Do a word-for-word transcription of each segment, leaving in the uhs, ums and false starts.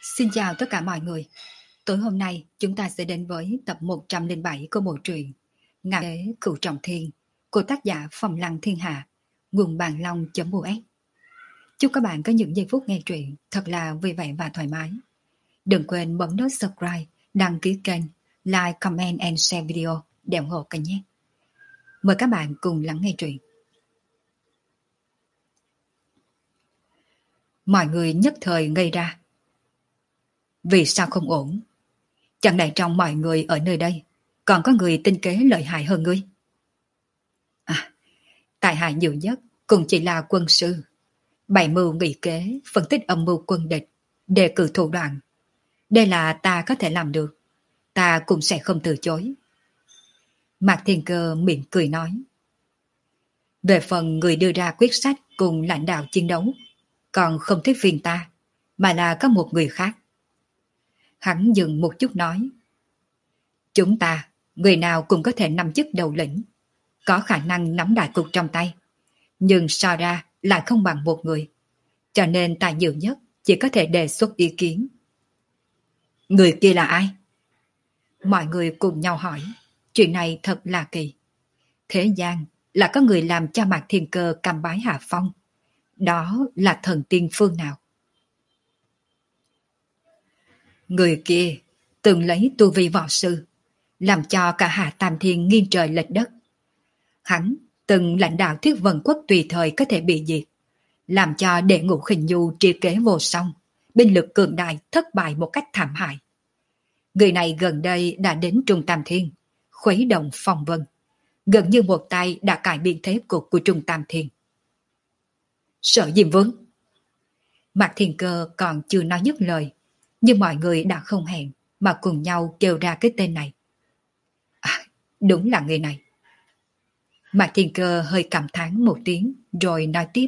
Xin chào tất cả mọi người. Tối hôm nay chúng ta sẽ đến với tập một trăm lẻ bảy của bộ truyện Ngạo Đế Cửu Trọng Thiên của tác giả Phong Lăng Thiên Hạ, nguồn bàn long.us. Chúc các bạn có những giây phút nghe truyện thật là vui vẻ và thoải mái. Đừng quên bấm nút subscribe, đăng ký kênh, like, comment and share video để ủng hộ kênh nhé. Mời các bạn cùng lắng nghe truyện. Mọi người nhất thời ngây ra. Vì sao không ổn? Chẳng lẽ trong mọi người ở nơi đây còn có người tinh kế lợi hại hơn ngươi? À, tại hạ nhiều nhất cũng chỉ là quân sư, bày mưu nghị kế, phân tích âm mưu quân địch, đề cử thủ đoạn. Đây là ta có thể làm được, ta cũng sẽ không từ chối. Mạc Thiên Cơ mỉm cười nói. Về phần người đưa ra quyết sách cùng lãnh đạo chiến đấu, còn không thích phiền ta, mà là có một người khác. Hắn dừng một chút nói. Chúng ta, người nào cũng có thể nắm chức đầu lĩnh, có khả năng nắm đại cục trong tay, nhưng so ra lại không bằng một người. Cho nên ta nhiều nhất chỉ có thể đề xuất ý kiến. Người kia là ai? Mọi người cùng nhau hỏi. Chuyện này thật là kỳ. Thế gian là có người làm cho Mạc Thiên Cơ cam bái hạ phong. Đó là thần tiên phương nào? Người kia từng lấy tu vi võ sư, làm cho cả Hạ Tam Thiên nghiêng trời lệch đất. Hắn từng lãnh đạo Thiết Vân Quốc tùy thời có thể bị diệt, làm cho Đệ Ngũ Khinh Nhu tri kế vô song, binh lực cường đại thất bại một cách thảm hại. Người này gần đây đã đến Trung Tam Thiên, khuấy động phong vân, gần như một tay đã cải biến thế cục của Trung Tam Thiên. Sở Diêm Vương. Mạc Thiên Cơ còn chưa nói dứt lời, nhưng mọi người đã không hẹn mà cùng nhau kêu ra cái tên này. À, đúng là người này. Mạc Thiên Cơ hơi cảm thán một tiếng rồi nói tiếp.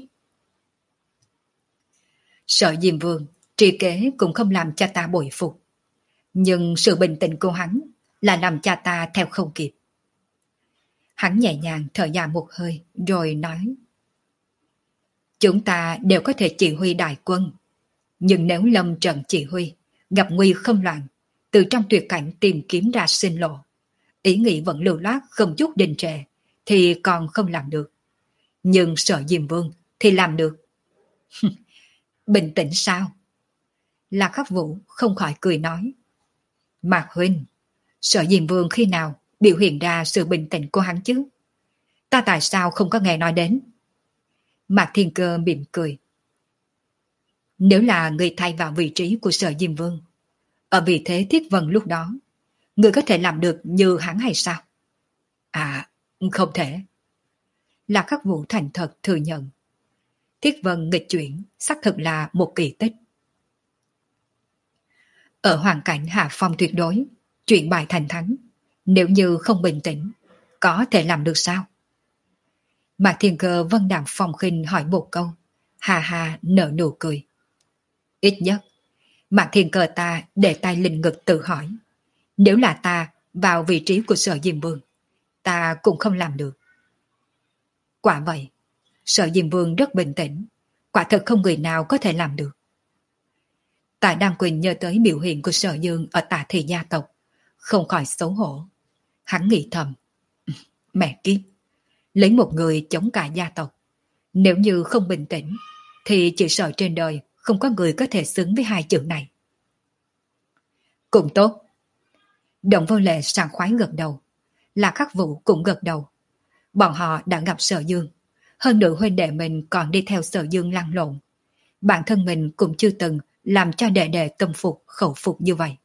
Sở Diêm Vương tri kế cũng không làm cha ta bội phục, nhưng sự bình tĩnh của hắn là làm cha ta theo không kịp. Hắn nhẹ nhàng thở dài một hơi rồi nói. Chúng ta đều có thể chỉ huy đại quân, nhưng nếu lâm trận chỉ huy, gặp nguy không loạn, từ trong tuyệt cảnh tìm kiếm ra sinh lộ, ý nghĩ vẫn lưu loát không chút đình trệ, thì còn không làm được. Nhưng Sở Diêm Vương thì làm được. Bình tĩnh sao? Lạc Khắc Vũ không khỏi cười nói. Mạc huynh, Sở Diêm Vương khi nào biểu hiện ra sự bình tĩnh của hắn chứ? Ta tại sao không có nghe nói đến? Mạc Thiên Cơ mỉm cười. Nếu là người thay vào vị trí của Sở Diêm Vương, ở vị thế Thiết Vân lúc đó, người có thể làm được như hắn hay sao? À, không thể. Lạc Khắc Vũ thành thật thừa nhận. Thiết Vân nghịch chuyển xác thực là một kỳ tích. Ở hoàn cảnh hạ phong tuyệt đối, chuyện bại thành thắng, nếu như không bình tĩnh, có thể làm được sao? Mạc Thiên Cơ vân đạm phong khinh hỏi một câu, hà hà nở nụ cười. Ít nhất, Mạc Thiên Cơ ta để tay lên ngực tự hỏi, nếu là ta vào vị trí của Sở Diêm Vương, ta cũng không làm được. Quả vậy, Sở Diêm Vương rất bình tĩnh, quả thật không người nào có thể làm được. Tạ Đăng Quỳnh nhớ tới biểu hiện của Sở Dương ở Tạ Thị gia tộc, không khỏi xấu hổ. Hắn nghĩ thầm, mẹ kiếp, lấy một người chống cả gia tộc, nếu như không bình tĩnh, thì chỉ sợ trên đời không có người có thể xứng với hai chữ này. Cũng tốt. Đồng Vô Lệ sảng khoái gật đầu, Lạc Khắc Vũ cũng gật đầu. Bọn họ đã gặp Sở Dương, hơn nữa huynh đệ mình còn đi theo Sở Dương lăn lộn. Bản thân mình cũng chưa từng làm cho đệ đệ tâm phục khẩu phục như vậy.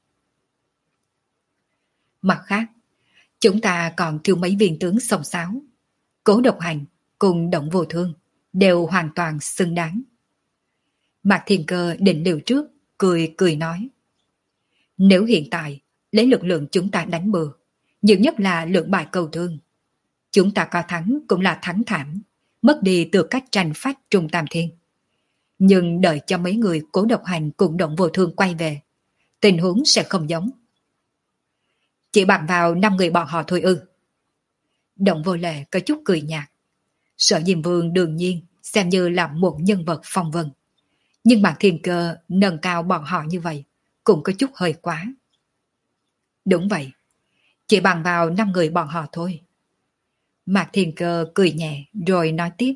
Mặt khác, chúng ta còn thiếu mấy viên tướng song sáo. Cố Độc Hành cùng Động Vô Thương đều hoàn toàn xứng đáng. Mạc Thiên Cơ định liều trước, cười cười nói. Nếu hiện tại lấy lực lượng chúng ta đánh bừa, nhiều nhất là lượng bại cầu thương. Chúng ta có thắng cũng là thắng thảm, mất đi tư cách tranh phách Trung Tam Thiên. Nhưng đợi cho mấy người Cố Độc Hành cùng Động Vô Thương quay về, tình huống sẽ không giống. Chỉ bằng vào năm người bọn họ thôi ư? Động Vô Lệ có chút cười nhạt. Sở Diêm Vương đương nhiên xem như là một nhân vật phong vân. Nhưng Mạc Thiên Cơ nâng cao bọn họ như vậy, cũng có chút hơi quá. Đúng vậy, chỉ bằng vào năm người bọn họ thôi. Mạc Thiên Cơ cười nhẹ rồi nói tiếp.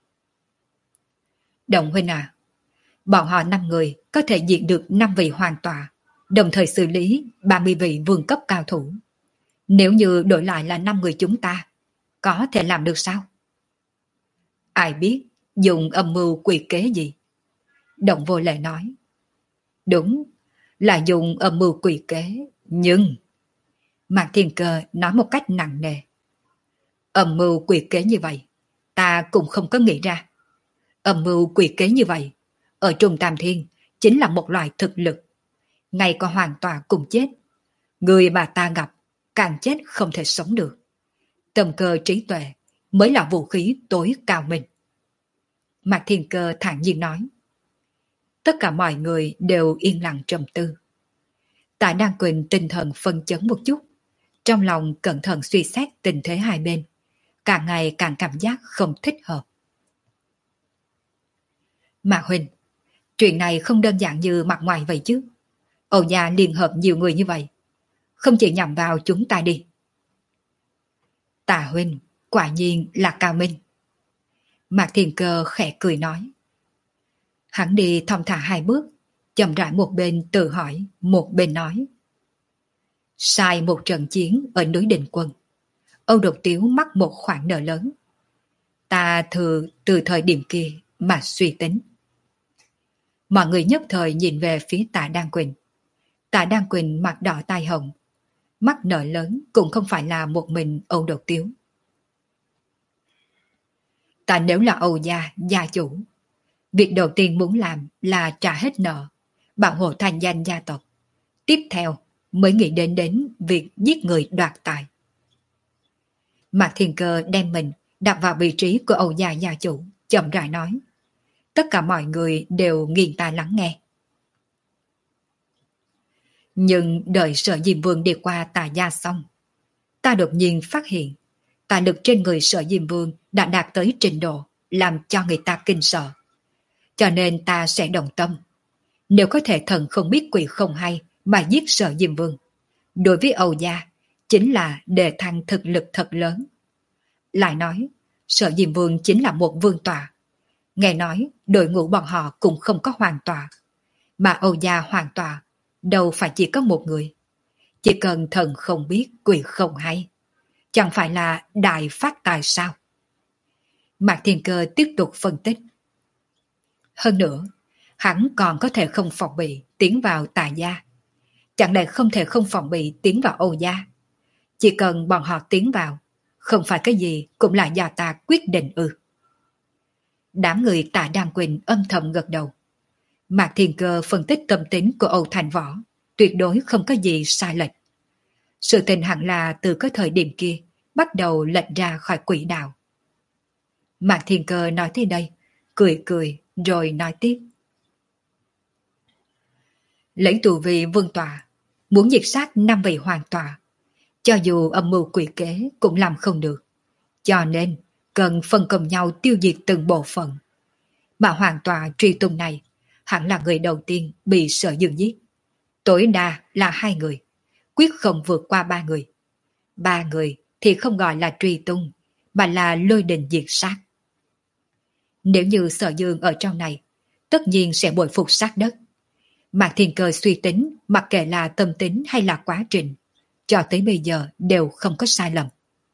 Đồng huynh à, bọn họ năm người có thể diệt được năm vị hoàng tọa, đồng thời xử lý ba mươi vị vương cấp cao thủ. Nếu như đổi lại là năm người chúng ta, có thể làm được sao? Ai biết dùng âm mưu quỷ kế gì? Động Vô Lệ nói. Đúng, là dùng âm mưu quỷ kế, nhưng... Mạc Thiên Cơ nói một cách nặng nề. Âm mưu quỷ kế như vậy, ta cũng không có nghĩ ra. Âm mưu quỷ kế như vậy, ở Trung Tam Thiên chính là một loại thực lực. Ngay cả hoàn toàn cùng chết. Người mà ta gặp, càng chết không thể sống được. Tâm cơ trí tuệ mới là vũ khí tối cao minh. Mạc Thiên Cơ thản nhiên nói. Tất cả mọi người đều yên lặng trầm tư. Tạ Đan Quỳnh tinh thần phân chấn một chút, trong lòng cẩn thận suy xét tình thế hai bên, càng ngày càng cảm giác không thích hợp. Mạc huynh, chuyện này không đơn giản như mặt ngoài vậy chứ. Âu gia liên hợp nhiều người như vậy, không chỉ nhằm vào chúng ta đi. Tạ huynh quả nhiên là cao minh. Mạc Thiên Cơ khẽ cười nói. Hắn đi thong thả hai bước, chậm rãi một bên tự hỏi, một bên nói. Sai một trận chiến ở núi Đình Quân, Âu Độc Tiếu mắc một khoản nợ lớn. Ta thừa từ thời điểm kia mà suy tính. Mọi người nhất thời nhìn về phía Tạ Đan Quỳnh. Tạ Đan Quỳnh mặt đỏ tai hồng, mắc nợ lớn cũng không phải là một mình Âu Độc Tiếu. Ta nếu là Âu gia gia chủ, việc đầu tiên muốn làm là trả hết nợ, bảo hộ thành danh gia tộc. Tiếp theo mới nghĩ đến đến việc giết người đoạt tài. Mạc Thiên Cơ đem mình đặt vào vị trí của Âu gia gia chủ, chậm rãi nói. Tất cả mọi người đều nghiêng tai lắng nghe. Nhưng đợi Sở Diêm Vương đi qua Tà gia xong, ta đột nhiên phát hiện tài lực trên người Sở Diêm Vương đã đạt tới trình độ làm cho người ta kinh sợ. Cho nên ta sẽ đồng tâm. Nếu có thể thần không biết quỷ không hay mà giết Sở Diêm Vương, đối với Âu gia chính là đề thăng thực lực thật lớn. Lại nói, Sở Diêm Vương chính là một vương tọa. Nghe nói đội ngũ bọn họ cũng không có hoàng tọa, mà Âu gia hoàng tọa đâu phải chỉ có một người. Chỉ cần thần không biết quỷ không hay, chẳng phải là đại phát tài sao? Mạc Thiên Cơ tiếp tục phân tích. Hơn nữa, hắn còn có thể không phòng bị tiến vào Tà gia. Chẳng lẽ không thể không phòng bị tiến vào Âu gia? Chỉ cần bọn họ tiến vào, không phải cái gì cũng là do ta quyết định ư. Đám người Tạ Đan Quỳnh âm thầm gật đầu. Mạc Thiên Cơ phân tích tâm tính của Âu Thành Võ, tuyệt đối không có gì sai lệch. Sự tình hẳn là từ cái thời điểm kia bắt đầu lệch ra khỏi quỹ đạo. Mạc Thiên Cơ nói tới đây, cười cười rồi nói tiếp. Lấy tù vị vương tọa, muốn diệt sát năm vị hoàng tọa, cho dù âm mưu quỷ kế cũng làm không được. Cho nên cần phân công nhau tiêu diệt từng bộ phận. Mà hoàng tọa truy tung này hẳn là người đầu tiên bị Sở Dương giết. Tối đa là hai người, quyết không vượt qua ba người. Ba người thì không gọi là truy tung, mà là lôi đình diệt sát. Nếu như Sở Dương ở trong này, tất nhiên sẽ bội phục sát đất. Mạc Thiên Cơ suy tính, mặc kệ là tâm tính hay là quá trình, cho tới bây giờ đều không có sai lầm.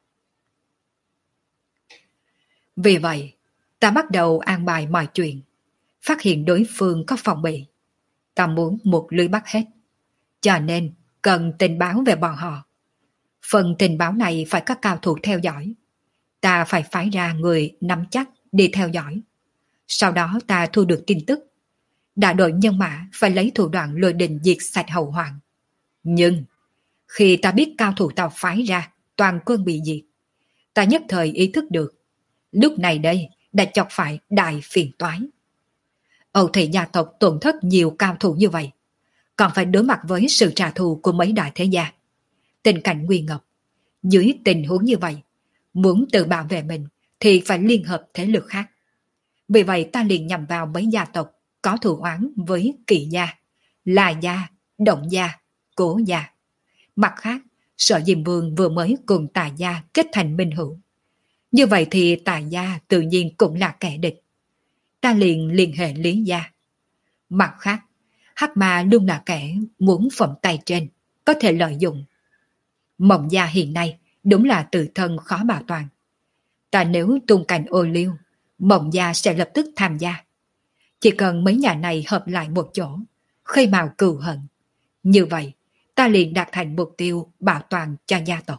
Vì vậy, ta bắt đầu an bài mọi chuyện, phát hiện đối phương có phòng bị. Ta muốn một lưới bắt hết, cho nên cần tình báo về bọn họ. Phần tình báo này phải có cao thủ theo dõi. Ta phải phái ra người nắm chắc đi theo dõi. Sau đó ta thu được tin tức. Đại đội nhân mã phải lấy thủ đoạn lôi đình diệt sạch hậu hoạn. Nhưng khi ta biết cao thủ tao phái ra toàn quân bị diệt, ta nhất thời ý thức được lúc này đây đã chọc phải đại phiền toái. Âu thị gia tộc tổn thất nhiều cao thủ như vậy, còn phải đối mặt với sự trả thù của mấy đại thế gia. Tình cảnh nguy ngập. Dưới tình huống như vậy, muốn tự bảo vệ mình thì phải liên hợp thế lực khác. Vì vậy ta liền nhằm vào mấy gia tộc có thù oán với Kỷ gia, La gia Động gia, Cố gia. Mặt khác, Sở Diêm Vương vừa mới cùng Tà gia kết thành minh hữu. Như vậy thì Tà gia tự nhiên cũng là kẻ địch. Ta liền liên hệ Lý gia. Mặt khác, Hắc Ma luôn là kẻ muốn phẩm tay trên, có thể lợi dụng. Mộng gia hiện nay đúng là tự thân khó bảo toàn. Ta nếu tung cành ô liu, Mộng gia sẽ lập tức tham gia. Chỉ cần mấy nhà này hợp lại một chỗ, khơi mào cừu hận. Như vậy, ta liền đạt thành mục tiêu bảo toàn cho gia tộc.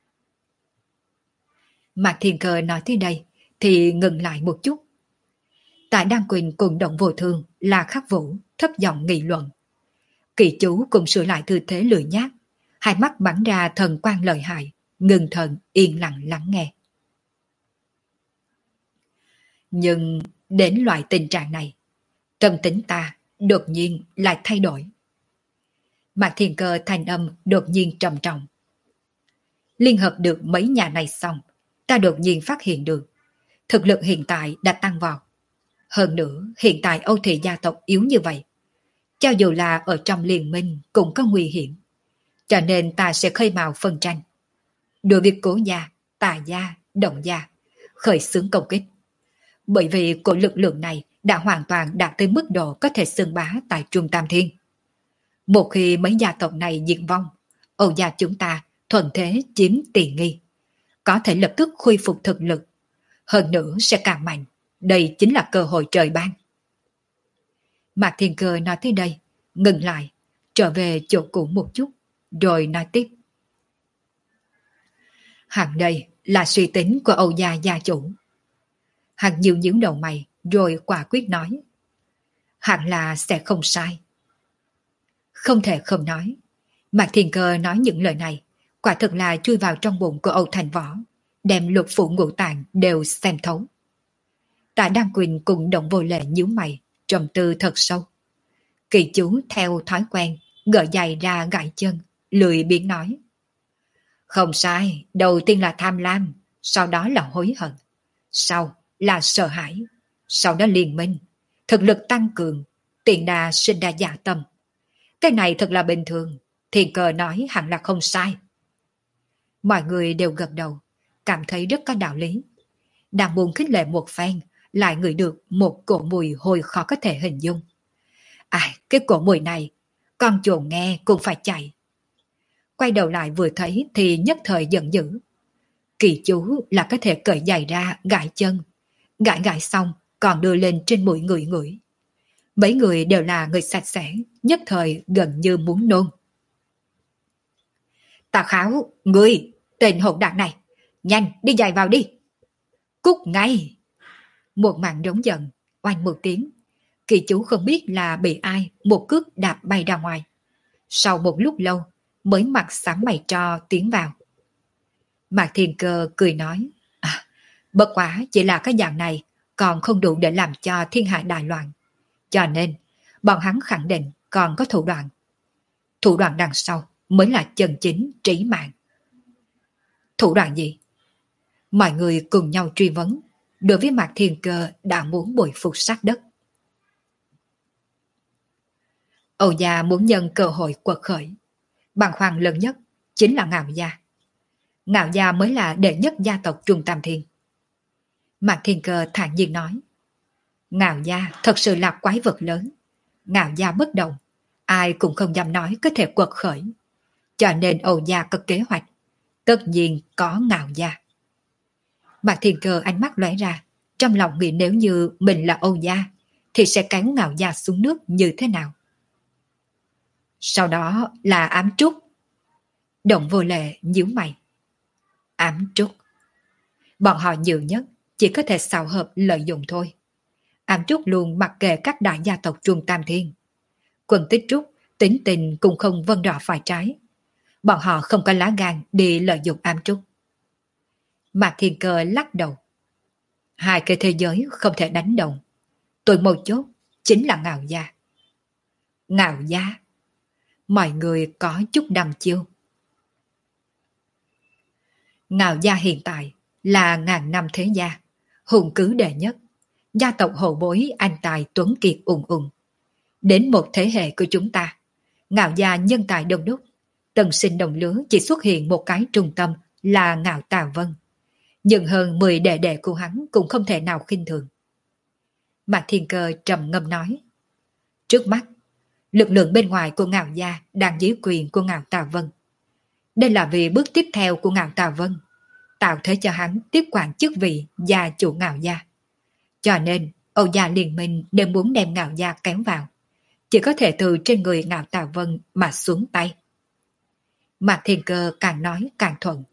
Mạc Thiên Cơ nói tới đây, thì ngừng lại một chút. Tại Đan Quỳnh cùng Động Vô Thương là Khắc Vũ thấp giọng nghị luận. Kỳ chú cùng sửa lại tư thế lười nhác, hai mắt bắn ra thần quang lợi hại, ngừng thần yên lặng lắng nghe. Nhưng đến loại tình trạng này, tâm tính ta đột nhiên lại thay đổi. Mạc Thiên Cơ thanh âm đột nhiên trầm trọng. Liên hợp được mấy nhà này xong, ta đột nhiên phát hiện được thực lực hiện tại đã tăng vọt. Hơn nữa, hiện tại Âu Thị gia tộc yếu như vậy, cho dù là ở trong liên minh cũng có nguy hiểm. Cho nên ta sẽ khơi mào phân tranh. Đối với Cố gia, Tà gia, Động gia, khởi xướng công kích. Bởi vì của lực lượng này đã hoàn toàn đạt tới mức độ có thể xưng bá tại Trung Tam Thiên. Một khi mấy gia tộc này diệt vong, Âu gia chúng ta thuận thế chiếm tiện nghi, có thể lập tức khôi phục thực lực. Hơn nữa sẽ càng mạnh. Đây chính là cơ hội trời ban. Mạc Thiên Cơ nói tới đây, ngừng lại, trở về chỗ cũ một chút, rồi nói tiếp. Hẳn đây là suy tính của Âu gia gia chủ. Hẳn nhíu nhíu đầu mày, rồi quả quyết nói. Hẳn là sẽ không sai. Không thể không nói. Mạc Thiên Cơ nói những lời này, quả thực là chui vào trong bụng của Âu Thành Võ, đem lục phủ ngũ tạng đều xem thấu. Tạ Đăng Quỳnh cùng Động Vô Lệ nhíu mày, trầm tư thật sâu. Kỳ chú theo thói quen, gỡ giày ra gãi chân, lười biếng nói. Không sai, đầu tiên là tham lam, sau đó là hối hận, sau là sợ hãi, sau đó liên minh, thực lực tăng cường, tiện đà sinh ra dạ tâm. Cái này thật là bình thường, Thiên Cơ nói hẳn là không sai. Mọi người đều gật đầu, cảm thấy rất có đạo lý. Đang muốn khích lệ một phen, lại ngửi được một cổ mùi hôi khó có thể hình dung. Ai, cái cổ mùi này, con chuồn nghe cũng phải chạy. Quay đầu lại vừa thấy thì nhất thời giận dữ. Kỳ chú là có thể cởi giày ra gãi chân. Gãi gãi xong còn đưa lên trên mũi người ngửi. Mấy người đều là người sạch sẽ, nhất thời gần như muốn nôn. Tà Kháo, ngươi, tên hỗn đản này, nhanh đi giày vào đi. Cút ngay. Một màn đống giận, oanh một tiếng. Kỳ chú không biết là bị ai một cước đạp bay ra ngoài. Sau một lúc lâu mới mặt sáng mày cho tiến vào. Mạc Thiên Cơ cười nói, à, bất quá chỉ là cái dạng này còn không đủ để làm cho thiên hạ đại loạn. Cho nên bọn hắn khẳng định còn có thủ đoạn. Thủ đoạn đằng sau mới là chân chính trí mạng. Thủ đoạn gì? Mọi người cùng nhau truy vấn. Đối với Mạc Thiên Cơ đã muốn bồi phục sát đất. Âu gia muốn nhân cơ hội quật khởi. Bàng hoàng lớn nhất chính là Ngạo gia. Ngạo gia mới là đệ nhất gia tộc Trung Tam Thiên. Mạc Thiên Cơ thản nhiên nói. Ngạo gia thật sự là quái vật lớn. Ngạo gia bất động, ai cũng không dám nói có thể quật khởi. Cho nên Âu gia có kế hoạch. Tất nhiên có Ngạo gia. Mạc Thiên Cơ ánh mắt lóe ra, trong lòng nghĩ nếu như mình là Âu gia, thì sẽ kéo Ngạo gia xuống nước như thế nào. Sau đó là ám trúc. Động Vô Lệ nhíu mày. Ám trúc. Bọn họ nhiều nhất chỉ có thể xào hợp lợi dụng thôi. Ám trúc luôn mặc kệ các đại gia tộc Trung Tam Thiên. Quân Tích Trúc tính tình cũng không vân rõ phải trái. Bọn họ không có lá gan đi lợi dụng ám trúc. Mạc Thiên Cơ lắc đầu. Hai cái thế giới không thể đánh đồng. Tôi một chốt chính là Ngạo gia. Ngạo gia. Mọi người có chút đăm chiêu. Ngạo gia hiện tại là ngàn năm thế gia, hùng cứ đệ nhất, gia tộc hậu bối anh tài tuấn kiệt ùng ùng. Đến một thế hệ của chúng ta, Ngạo gia nhân tài đông đúc, tân sinh đồng lứa chỉ xuất hiện một cái trung tâm là Ngạo Tà Vân. Nhưng hơn mười đệ đệ của hắn cũng không thể nào khinh thường. Mạc Thiên Cơ trầm ngâm nói. Trước mắt, lực lượng bên ngoài của Ngạo gia đang dưới quyền của Ngạo Tà Vân. Đây là vì bước tiếp theo của Ngạo Tà Vân, tạo thế cho hắn tiếp quản chức vị gia chủ Ngạo gia. Cho nên, Âu gia liên minh đều muốn đem Ngạo gia kéo vào. Chỉ có thể từ trên người Ngạo Tà Vân mà xuống tay. Mạc Thiên Cơ càng nói càng thuận.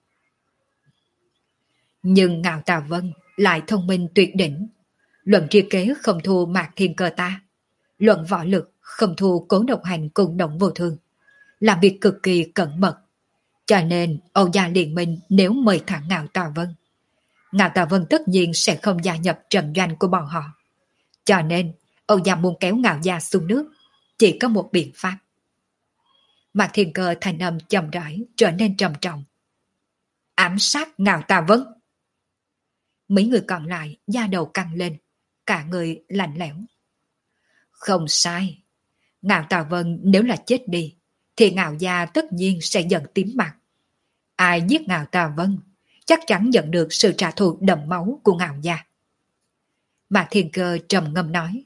Nhưng Ngạo Tà Vân lại thông minh tuyệt đỉnh. Luận tri kế không thua Mạc Thiên Cơ ta. Luận võ lực không thua Cố Độc Hành cùng Động Vô Thương. Làm việc cực kỳ cẩn mật. Cho nên Âu gia liên minh nếu mời thẳng Ngạo Tà Vân, Ngạo Tà Vân tất nhiên sẽ không gia nhập trận doanh của bọn họ. Cho nên Âu gia muốn kéo Ngạo gia xuống nước, chỉ có một biện pháp. Mạc Thiên Cơ thành âm trầm rãi trở nên trầm trọng. Ám sát Ngạo Tà Vân. Mấy người còn lại da đầu căng lên, cả người lạnh lẽo. Không sai. Ngạo Tà Vân nếu là chết đi, thì Ngạo gia tất nhiên sẽ giận tím mặt. Ai giết Ngạo Tà Vân, chắc chắn nhận được sự trả thù đẫm máu của Ngạo gia. Mạc Thiên Cơ trầm ngâm nói.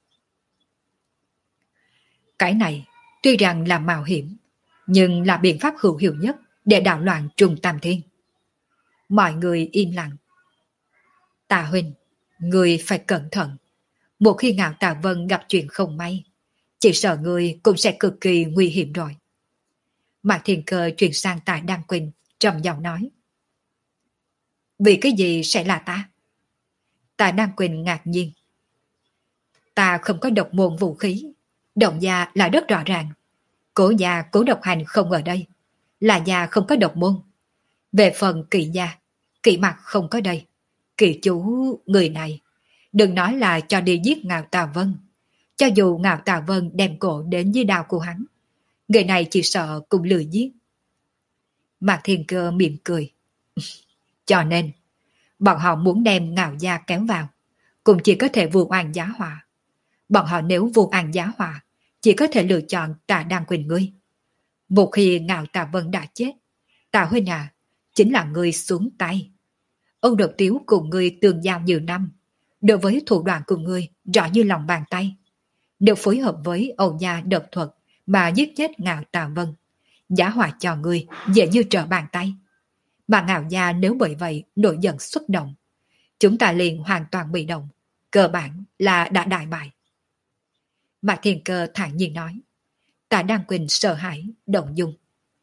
Cái này tuy rằng là mạo hiểm, nhưng là biện pháp hữu hiệu nhất để đảo loạn Trung Tam Thiên. Mọi người im lặng. Tà huynh, người phải cẩn thận. Một khi Ngạo Tà Vân gặp chuyện không may, chỉ sợ người cũng sẽ cực kỳ nguy hiểm rồi. Mạc Thiên Cơ chuyển sang Tạ Đăng Quỳnh, trầm giọng nói. Vì cái gì sẽ là ta? Tạ Đăng Quỳnh ngạc nhiên. Ta không có độc môn vũ khí, Động gia là rất rõ ràng. Cố gia Cố Độc Hành không ở đây, là gia không có độc môn. Về phần Kỵ gia, Kỵ Mặc không có đây. Kỵ chú người này, đừng nói là cho đi giết Ngạo Tà Vân. Cho dù Ngạo Tà Vân đem cổ đến dưới đao của hắn, người này chỉ sợ cũng lười giết. Mạc Thiên Cơ mỉm cười. Cho nên, bọn họ muốn đem Ngạo gia kéo vào, cũng chỉ có thể vu oan giá họa. Bọn họ nếu vu oan giá họa, chỉ có thể lựa chọn Tạ Đăng Quỳnh ngươi. Một khi Ngạo Tà Vân đã chết, Tạ huynh à, chính là ngươi xuống tay. Âu Độc Tiếu cùng ngươi tương giao nhiều năm, đối với thủ đoạn của ngươi rõ như lòng bàn tay. Đều phối hợp với Âu gia độc thuật mà giết chết Ngạo Tà Vân, giá họa cho ngươi dễ như trở bàn tay. Mà Ngạo gia nếu bởi vậy nổi giận xuất động, chúng ta liền hoàn toàn bị động, cơ bản là đã đại bại. Mạc Thiên Cơ thản nhiên nói. Tạ Đăng Quỳnh sợ hãi, động dung.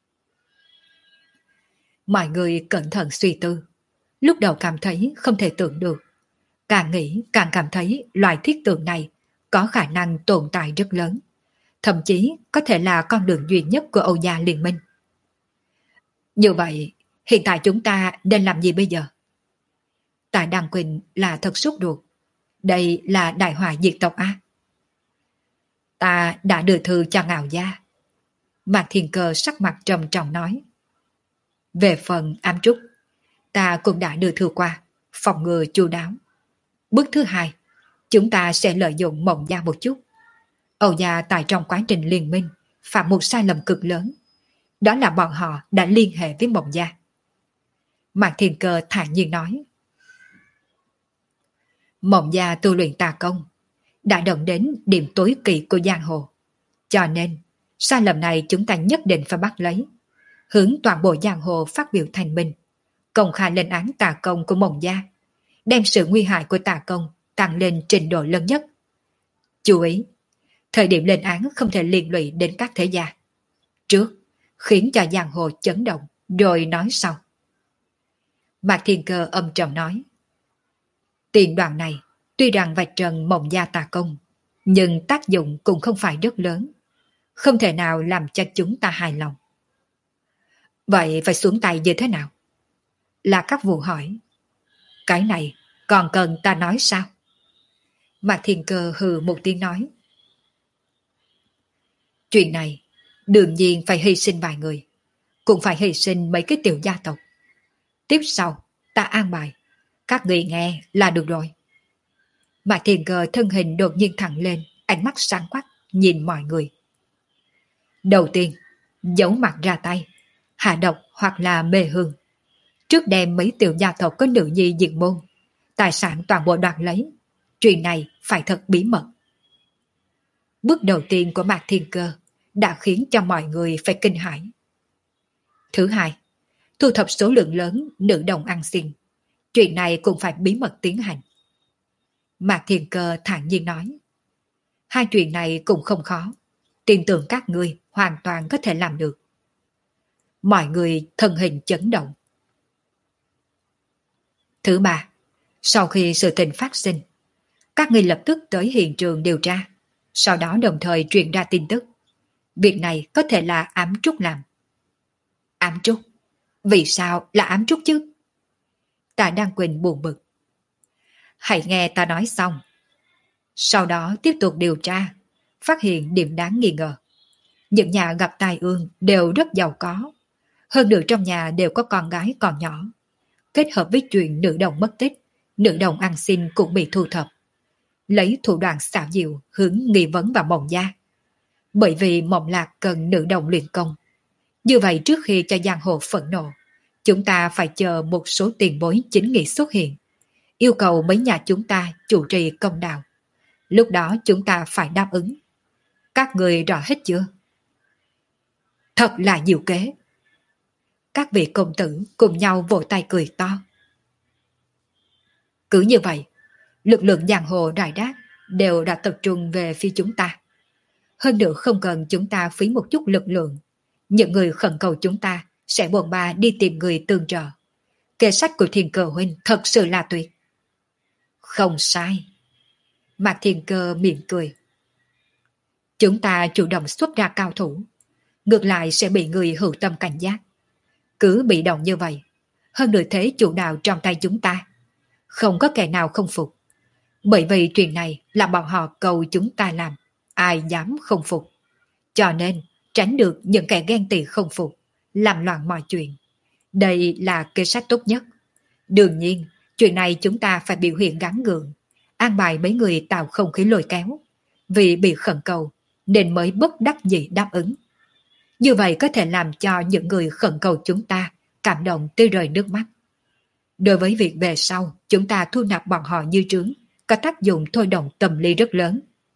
Mọi người cẩn thận suy tư. Lúc đầu cảm thấy không thể tưởng được. Càng nghĩ càng cảm thấy loại thiết tượng này có khả năng tồn tại rất lớn. Thậm chí có thể là con đường duy nhất của Âu gia liên minh. Như vậy, hiện tại chúng ta nên làm gì bây giờ? Tạ Đăng Quỳnh là thật sốt ruột. Đây là đại họa diệt tộc A. Ta đã đưa thư cho Ngạo gia. Mạc Thiên Cơ sắc mặt trầm trọng nói. Về phần ám trúc, ta cũng đã đưa thư qua, phòng ngừa chu đáo. Bước thứ hai, chúng ta sẽ lợi dụng Mộng gia một chút. Âu gia tại trong quá trình liên minh phạm một sai lầm cực lớn. Đó là bọn họ đã liên hệ với Mộng gia. Mạc Thiên Cơ thản nhiên nói. Mộng gia tu luyện tà công, đã động đến điểm tối kỵ của giang hồ. Cho nên, sai lầm này chúng ta nhất định phải bắt lấy. Hướng toàn bộ giang hồ phát biểu thành minh, công khai lên án tà công của Mộng gia, đem sự nguy hại của tà công tăng lên trình độ lớn nhất. Chú ý, thời điểm lên án không thể liên lụy đến các thế gia. Trước, khiến cho giang hồ chấn động, rồi nói sau. Mạc Thiên Cơ âm trầm nói. Tiền đoạn này, tuy rằng vạch trần Mộng gia tà công, nhưng tác dụng cũng không phải rất lớn. Không thể nào làm cho chúng ta hài lòng. Vậy phải xuống tay như thế nào? Là các vụ hỏi. Cái này còn cần ta nói sao? Mạc Thiên Cơ hừ một tiếng nói. Chuyện này đương nhiên phải hy sinh vài người, cũng phải hy sinh mấy cái tiểu gia tộc. Tiếp sau ta an bài, các người nghe là được rồi. Mạc Thiên Cơ thân hình đột nhiên thẳng lên, ánh mắt sáng quắc nhìn mọi người. Đầu tiên, giấu mặt ra tay, hạ độc hoặc là mê hương. Trước đem mấy tiểu gia tộc có nữ nhi diệt môn, tài sản toàn bộ đoạt lấy. Chuyện này phải thật bí mật. Bước đầu tiên của Mạc Thiên Cơ đã khiến cho mọi người phải kinh hãi. Thứ hai, thu thập số lượng lớn nữ đồng ăn xin. Chuyện này cũng phải bí mật tiến hành. Mạc Thiên Cơ thản nhiên nói. Hai chuyện này cũng không khó. Tin tưởng các ngươi hoàn toàn có thể làm được. Mọi người thân hình chấn động. Thứ ba, sau khi sự tình phát sinh, các ngươi lập tức tới hiện trường điều tra, sau đó đồng thời truyền ra tin tức. Việc này có thể là ám trúc làm. Ám trúc? Vì sao là ám trúc chứ? Tạ Đăng Quỳnh buồn bực. Hãy nghe ta nói xong. Sau đó tiếp tục điều tra, phát hiện điểm đáng nghi ngờ. Những nhà gặp tai ương đều rất giàu có. Hơn nữa trong nhà đều có con gái còn nhỏ. Kết hợp với chuyện nữ đồng mất tích, nữ đồng ăn xin cũng bị thu thập. Lấy thủ đoạn xảo diệu hướng nghi vấn vào Mộng Gia. Bởi vì Mộng Lạc cần nữ đồng luyện công. Như vậy trước khi cho giang hồ phẫn nộ, chúng ta phải chờ một số tiền bối chính nghị xuất hiện. Yêu cầu mấy nhà chúng ta chủ trì công đạo. Lúc đó chúng ta phải đáp ứng. Các người rõ hết chưa? Thật là diệu kế. Các vị công tử cùng nhau vỗ tay cười to. Cứ như vậy, lực lượng giang hồ rải rác đều đã tập trung về phía chúng ta. Hơn nữa không cần chúng ta phí một chút lực lượng. Những người khẩn cầu chúng ta sẽ bồn ba đi tìm người tương trợ. Kế sách của Thiên Cơ huynh thật sự là tuyệt. Không sai. Mạc Thiên Cơ mỉm cười. Chúng ta chủ động xuất ra cao thủ, ngược lại sẽ bị người hữu tâm cảnh giác. Cứ bị động như vậy, hơn nữa thế chủ đạo trong tay chúng ta. Không có kẻ nào không phục. Bởi vì chuyện này là bọn họ cầu chúng ta làm, ai dám không phục. Cho nên tránh được những kẻ ghen tị không phục, làm loạn mọi chuyện. Đây là kế sách tốt nhất. Đương nhiên, chuyện này chúng ta phải biểu hiện gắng gượng, an bài mấy người tạo không khí lôi kéo. Vì bị khẩn cầu, nên mới bất đắc dĩ đáp ứng. Như vậy có thể làm cho những người khẩn cầu chúng ta cảm động tươi rơi nước mắt. Đối với việc về sau, chúng ta thu nạp bọn họ như trướng, có tác dụng thôi động tâm lý rất lớn.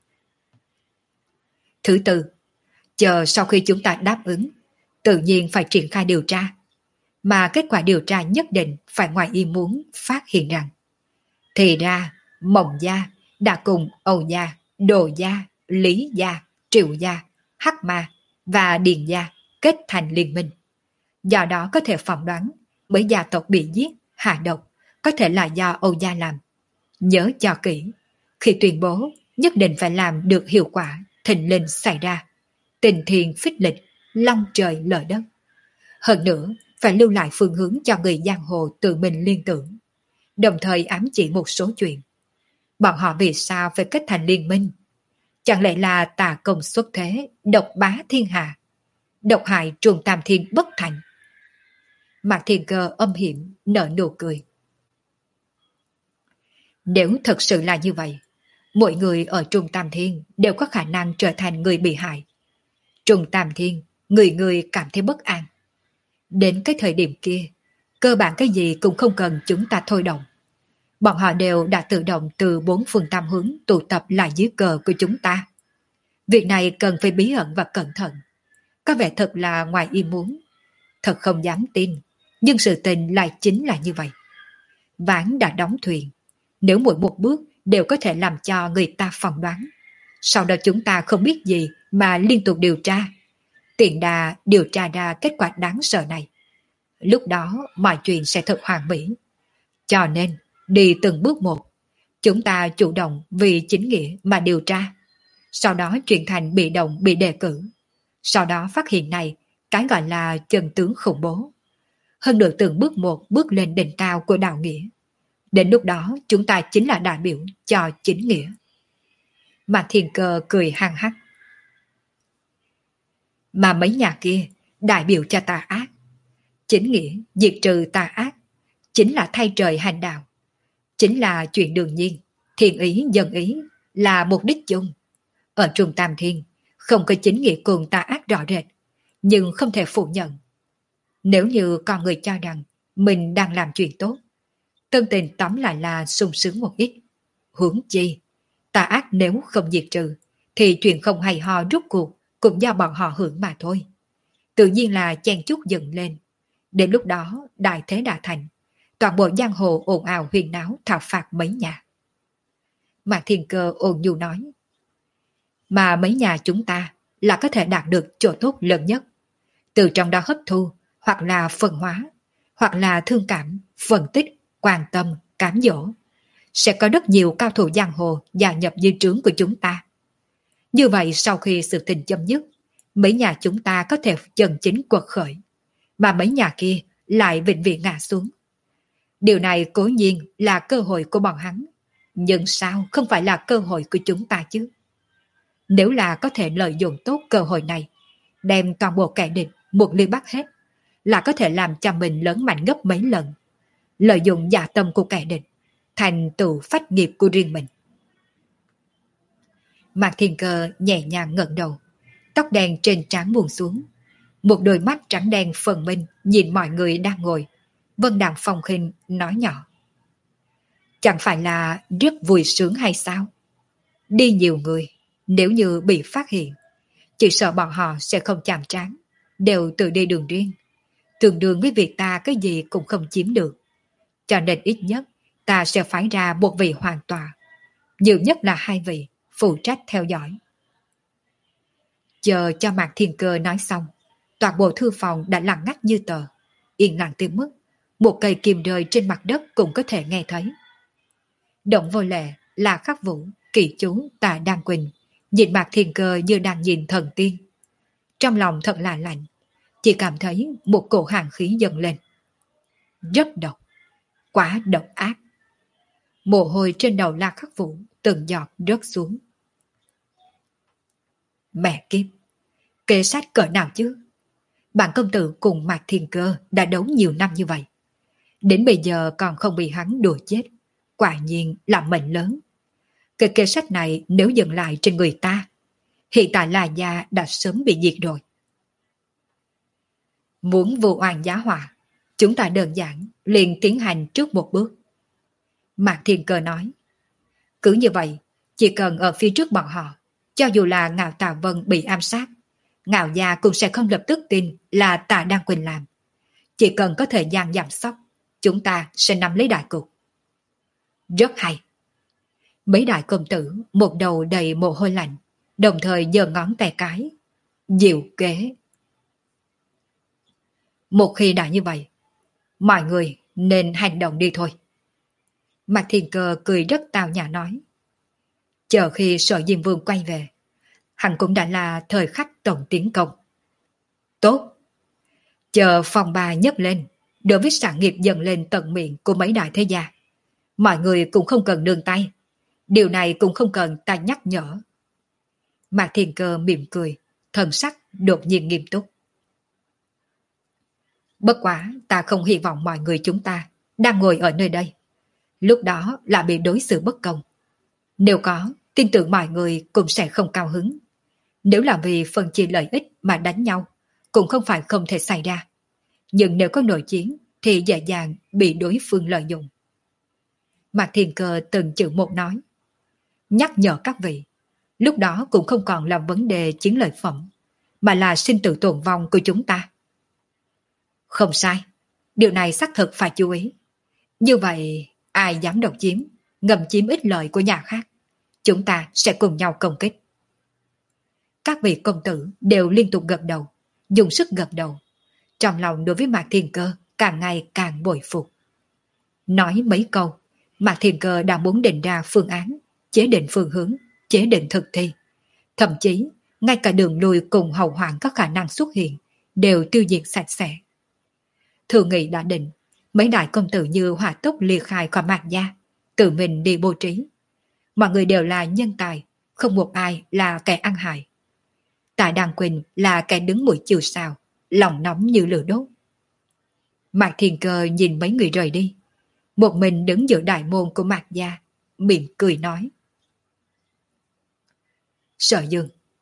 Thứ tư, chờ sau khi chúng ta đáp ứng, tự nhiên phải triển khai điều tra. Mà kết quả điều tra nhất định phải ngoài ý muốn phát hiện rằng thì ra Mộng Gia đã cùng Âu Gia, Đồ Gia, Lý Gia, Triệu Gia, Hắc Ma và Điền Gia kết thành liên minh. Do đó có thể phỏng đoán mấy gia tộc bị giết, hạ độc có thể là do Âu Gia làm. Nhớ cho kỹ, khi tuyên bố nhất định phải làm được hiệu quả, thịnh linh xảy ra. Tình thiên phích lịch, long trời lở đất. Hơn nữa, phải lưu lại phương hướng cho người giang hồ tự mình liên tưởng. Đồng thời ám chỉ một số chuyện. Bọn họ vì sao phải kết thành liên minh? Chẳng lẽ là tà công xuất thế, độc bá thiên hạ, độc hại trùng tam thiên bất thành? Mạc Thiên Cơ âm hiểm nở nụ cười. Nếu thật sự là như vậy, mỗi người ở Trung Tam Thiên đều có khả năng trở thành người bị hại. Trung Tam Thiên, người người cảm thấy bất an. Đến cái thời điểm kia, cơ bản cái gì cũng không cần chúng ta thôi động. Bọn họ đều đã tự động từ bốn phương tam hướng tụ tập lại dưới cờ của chúng ta. Việc này cần phải bí ẩn và cẩn thận. Có vẻ thật là ngoài ý muốn. Thật không dám tin, nhưng sự tình lại chính là như vậy. Ván đã đóng thuyền. Nếu mỗi một bước đều có thể làm cho người ta phỏng đoán. Sau đó chúng ta không biết gì mà liên tục điều tra. Tiện đà điều tra ra kết quả đáng sợ này. Lúc đó mọi chuyện sẽ thật hoàn mỹ. Cho nên, đi từng bước một. Chúng ta chủ động vì chính nghĩa mà điều tra. Sau đó chuyển thành bị động bị đề cử. Sau đó phát hiện này, cái gọi là chân tướng khủng bố. Hơn nữa từng bước một bước lên đỉnh cao của đạo nghĩa. Đến lúc đó chúng ta chính là đại biểu cho chính nghĩa. Mà Thiên Cơ cười hăng hắc. Mà mấy nhà kia đại biểu cho tà ác. Chính nghĩa diệt trừ tà ác chính là thay trời hành đạo. Chính là chuyện đương nhiên. Thiện ý dân ý là mục đích chung. Ở Trung Tam Thiên không có chính nghĩa cùng tà ác rõ rệt, nhưng không thể phủ nhận. Nếu như con người cho rằng mình đang làm chuyện tốt, tâm tình tóm lại là sung sướng một ít. Huống chi, tà ác nếu không diệt trừ, thì chuyện không hay ho rút cuộc cũng do bọn họ hưởng mà thôi. Tự nhiên là chen chúc dựng lên. Đến lúc đó, đại thế đã thành. Toàn bộ giang hồ ồn ào huyền náo thảo phạt mấy nhà. Mạc Thiên Cơ ôn nhu nói. Mà mấy nhà chúng ta là có thể đạt được chỗ tốt lớn nhất. Từ trong đó hấp thu, hoặc là phân hóa, hoặc là thương cảm, phân tích, quan tâm, cám dỗ. Sẽ có rất nhiều cao thủ giang hồ gia nhập dưới trướng của chúng ta. Như vậy sau khi sự tình chấm dứt, mấy nhà chúng ta có thể chân chính quật khởi, mà mấy nhà kia lại vĩnh viễn ngã xuống. Điều này cố nhiên là cơ hội của bọn hắn, nhưng sao không phải là cơ hội của chúng ta chứ? Nếu là có thể lợi dụng tốt cơ hội này, đem toàn bộ kẻ địch một ly bắt hết, là có thể làm cho mình lớn mạnh gấp mấy lần. Lợi dụng dạ tâm của kẻ địch, thành tựu phách nghiệp của riêng mình. Mạc Thiên Cơ nhẹ nhàng ngẩng đầu, tóc đen trên trán buông xuống, một đôi mắt trắng đen phần minh nhìn mọi người đang ngồi. Vân Đạm Phong khinh nói nhỏ. Chẳng phải là rất vui sướng hay sao? Đi nhiều người, nếu như bị phát hiện, chỉ sợ bọn họ sẽ không chạm trán, đều tự đi đường riêng. Tương đương với việc ta cái gì cũng không chiếm được. Cho nên ít nhất ta sẽ phái ra một vị hoàn tọa, nhiều nhất là hai vị phụ trách theo dõi. Chờ cho Mạc Thiên Cơ nói xong, toàn bộ thư phòng đã lặng ngắt như tờ, yên lặng tới mức một cây kim rơi trên mặt đất cũng có thể nghe thấy. Động Vô Lệ, là Khắc Vũ, Kỳ Chú, Tạ Đan Quỳnh nhìn Mạc Thiên Cơ như đang nhìn thần tiên. Trong lòng thật là lạnh, chỉ cảm thấy một cổ hàn khí dâng lên. Rất độc, quá độc ác. Mồ hôi trên đầu La Khắc Vũ từng giọt rớt xuống. Mẹ kiếp, kế sách cỡ nào chứ? Bản công tử cùng Mạc Thiên Cơ đã đấu nhiều năm như vậy, đến bây giờ còn không bị hắn đùa chết, quả nhiên là mệnh lớn. Cái kế sách này nếu dừng lại trên người ta, hiện tại La Gia đã sớm bị diệt rồi. Muốn vô oan giá họa, chúng ta đơn giản liền tiến hành trước một bước. Mạc Thiên Cơ nói. Cứ như vậy, chỉ cần ở phía trước bọn họ, cho dù là Ngạo Tà Vân bị ám sát, Ngạo Gia cũng sẽ không lập tức tin là Tạ Đan Quỳnh làm. Chỉ cần có thời gian giảm sóc, chúng ta sẽ nắm lấy đại cục. Rất hay. Mấy đại công tử một đầu đầy mồ hôi lạnh, đồng thời giơ ngón tay cái. Diệu kế. Một khi đã như vậy, mọi người nên hành động đi thôi. Mạc Thiên Cơ cười rất tào nhã nói. Chờ khi Sở Diêm Vương quay về, hắn cũng đã là thời khắc tổng tiến công. Tốt. Chờ phòng bà nhấc lên, đối với sản nghiệp dần lên tận miệng của mấy đại thế gia, mọi người cũng không cần nương tay. Điều này cũng không cần ta nhắc nhở. Mạc Thiên Cơ mỉm cười, thần sắc đột nhiên nghiêm túc. Bất quá ta không hy vọng mọi người chúng ta đang ngồi ở nơi đây, lúc đó là bị đối xử bất công. Nếu có, tin tưởng mọi người cũng sẽ không cao hứng. Nếu là vì phân chia lợi ích mà đánh nhau, cũng không phải không thể xảy ra. Nhưng nếu có nội chiến, thì dễ dàng bị đối phương lợi dụng. Mạc Thiên Cơ từng chữ một nói. Nhắc nhở các vị, lúc đó cũng không còn là vấn đề chiến lợi phẩm, mà là sinh tử tồn vong của chúng ta. Không sai, điều này xác thực phải chú ý. Như vậy, ai dám độc chiếm, ngầm chiếm ích lợi của nhà khác, chúng ta sẽ cùng nhau công kích. Các vị công tử đều liên tục gật đầu, dùng sức gật đầu. Trong lòng đối với Mạc Thiên Cơ càng ngày càng bội phục. Nói mấy câu, Mạc Thiên Cơ đã muốn định ra phương án, chế định phương hướng, chế định thực thi. Thậm chí, ngay cả đường lui cùng hậu hoạn có khả năng xuất hiện, đều tiêu diệt sạch sẽ. Thường nghị đã định, mấy đại công tử như hỏa tốc liệt khai khỏi Mạc gia, tự mình đi bố trí. Mọi người đều là nhân tài, không một ai là kẻ ăn hại. Tạ Đan Quỳnh là kẻ đứng mũi chịu sào, lòng nóng như lửa đốt. Mạc Thiên Cơ nhìn mấy người rời đi, một mình đứng giữa đại môn của Mạc gia, mỉm cười nói. Sở Dương,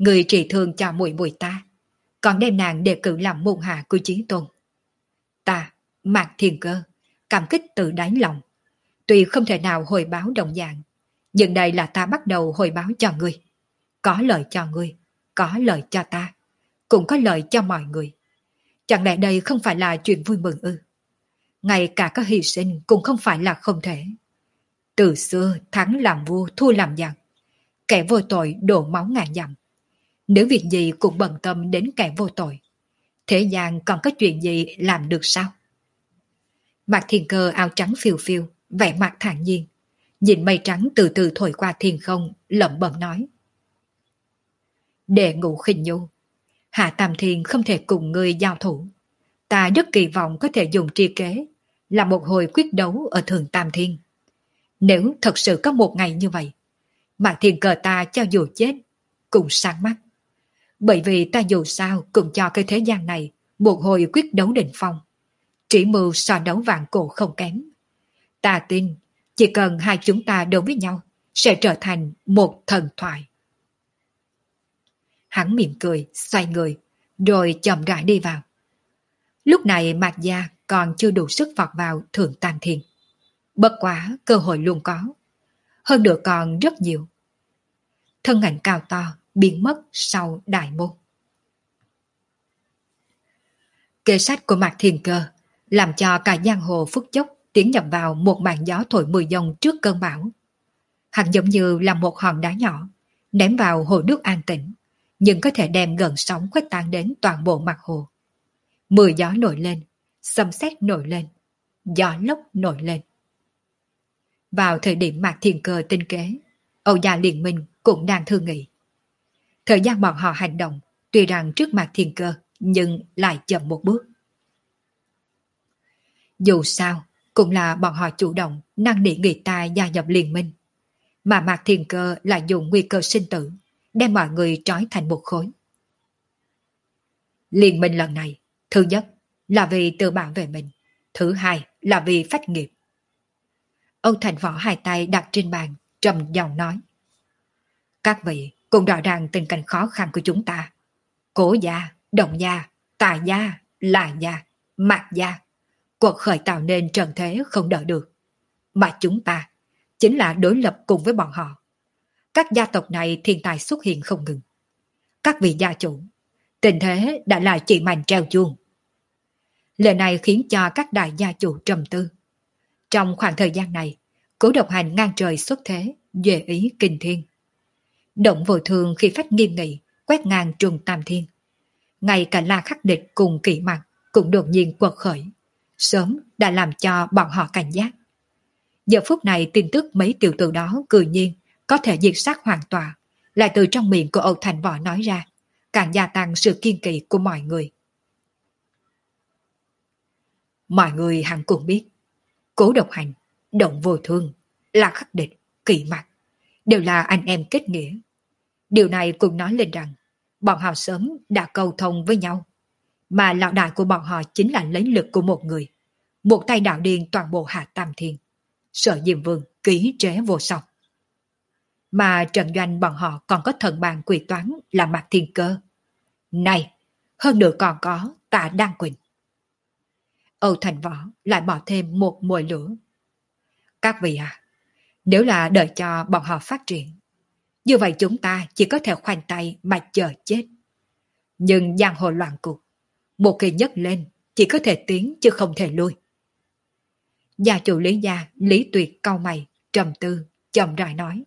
Người trị thương cho muội muội ta, còn đem nàng đề cử làm môn hạ của Chí Tôn. Ta, Mạc Thiên Cơ, cảm kích từ đáy lòng. Tuy không thể nào hồi báo đồng dạng, nhưng đây là ta bắt đầu hồi báo cho ngươi. Có lợi cho ngươi, có lợi cho ta, cũng có lợi cho mọi người. Chẳng lẽ đây không phải là chuyện vui mừng ư? Ngay cả có hy sinh cũng không phải là không thể. Từ xưa thắng làm vua, thua làm giặc, kẻ vô tội đổ máu ngàn dặm. Nếu việc gì cũng bận tâm đến kẻ vô tội, thế gian còn có chuyện gì làm được sao? Mạc Thiên Cơ áo trắng phiêu phiêu, vẻ mặt thản nhiên, nhìn mây trắng từ từ thổi qua thiên không, lẩm bẩm nói: Đệ ngũ khinh nhu, Hạ Tam Thiên không thể cùng ngươi giao thủ. Ta rất kỳ vọng có thể dùng tri kế, làm một hồi quyết đấu ở Thường Tam Thiên. Nếu thật sự có một ngày như vậy, Mạc Thiên Cơ ta cho dù chết, cũng sáng mắt. Bởi vì ta dù sao cũng cho cái thế gian này một hồi quyết đấu đỉnh phong. Chỉ mưu so đấu vạn cổ không kém. Ta tin, chỉ cần hai chúng ta đấu với nhau, sẽ trở thành một thần thoại. Hắn mỉm cười, xoay người, rồi chậm rãi đi vào. Lúc này Mạc Gia còn chưa đủ sức vọt vào Thượng Tam Thiên. Bất quá cơ hội luôn có. Hơn nữa còn rất nhiều. Thân ảnh cao to biến mất sau đại môn. Kế sách của Mạc Thiên Cơ làm cho cả giang hồ phút chốc tiến nhập vào một màn gió thổi mười dòng trước cơn bão. Hắn giống như là một hòn đá nhỏ ném vào hồ nước an tĩnh, nhưng có thể đem gần sóng khuếch tán đến toàn bộ mặt hồ. Mưa gió nổi lên, sấm sét nổi lên, gió lốc nổi lên. Vào thời điểm Mạc Thiên Cơ tinh kế, Âu Gia Liên Minh cũng đang thương nghị. Thời gian bọn họ hành động tuy rằng trước Mạc Thiên Cơ nhưng lại chậm một bước. Dù sao cũng là bọn họ chủ động năn nỉ người ta gia nhập liên minh, mà Mạc Thiên Cơ lại dùng nguy cơ sinh tử đem mọi người trói thành một khối. Liên minh lần này, thứ nhất là vì tự bảo vệ mình, thứ hai là vì phách nghiệp. Âu Thành Võ hai tay đặt trên bàn, trầm giọng nói: Các vị cũng rõ ràng tình cảnh khó khăn của chúng ta. Cố gia, Đồng gia, Tài gia, Là gia, Mạc gia, cuộc khởi tạo nên trần thế không đỡ được. Mà chúng ta chính là đối lập cùng với bọn họ. Các gia tộc này thiên tài xuất hiện không ngừng. Các vị gia chủ, tình thế đã là chỉ màn treo chuông. Lời này khiến cho các đại gia chủ trầm tư. Trong khoảng thời gian này, Cố Độc Hành ngang trời xuất thế, duệ ý kinh thiên. Động vô thường khi phách nghiêm nghị, quét ngang trùng tam thiên. Ngay cả La Khắc Địch cùng Kỵ Mặc cũng đột nhiên quật khởi, sớm đã làm cho bọn họ cảnh giác. Giờ phút này tin tức mấy tiểu tử đó cự nhiên có thể diệt sát hoàn toàn, lại từ trong miệng của Âu Thành Võ nói ra, càng gia tăng sự kiên kỵ của mọi người. Mọi người hẳn cũng biết, Cố Độc Hành, Động Vô Thương, La Khắc Địch, Kỵ Mặc đều là anh em kết nghĩa. Điều này cũng nói lên rằng bọn họ sớm đã cầu thông với nhau, mà lão đại của bọn họ chính là lấy lực của một người, một tay đạo điên toàn bộ Hạ Tam Thiên, Sở Diêm Vương ký chế vô song. Mà trận doanh bọn họ còn có thần bàn quỷ toán là Mạc Thiên Cơ. Này, hơn nữa còn có Tạ Đan Quỳnh. Âu Thành Võ lại bỏ thêm một mồi lửa. Các vị à, nếu là đợi cho bọn họ phát triển, như vậy chúng ta chỉ có thể khoanh tay mà chờ chết. Nhưng giang hồ loạn cục, một khi nhấc lên chỉ có thể tiến chứ không thể lui. Gia chủ Lý Gia Lý Tuyệt cau mày, trầm tư, chậm rãi nói: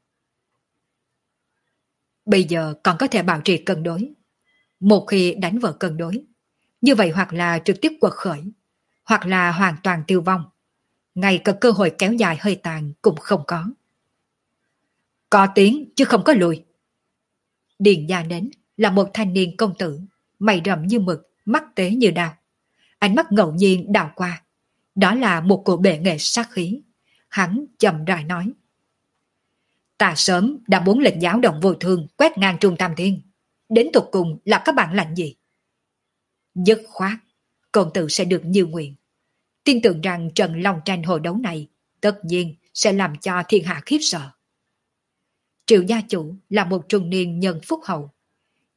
Bây giờ còn có thể bảo trì cân đối. Một khi đánh vỡ cân đối, như vậy hoặc là trực tiếp quật khởi, hoặc là hoàn toàn tiêu vong. Ngay cả cơ hội kéo dài hơi tàn cũng không có. Có tiến chứ không có lùi. Điền Gia đến là một thanh niên công tử, mày rậm như mực, mắt tế như đao. Ánh mắt ngẫu nhiên đảo qua, đó là một cổ bệ nghệ sát khí. Hắn chậm rãi nói: Ta sớm đã muốn lệnh giáo Động Vô Thương quét ngang Trung Tam Thiên, đến tục cùng là các bản lệnh gì? Dứt khoát, công tử sẽ được như nguyện. Tin tưởng rằng trận long tranh hồ đấu này tất nhiên sẽ làm cho thiên hạ khiếp sợ. Triệu gia chủ là một trung niên nhân phúc hậu,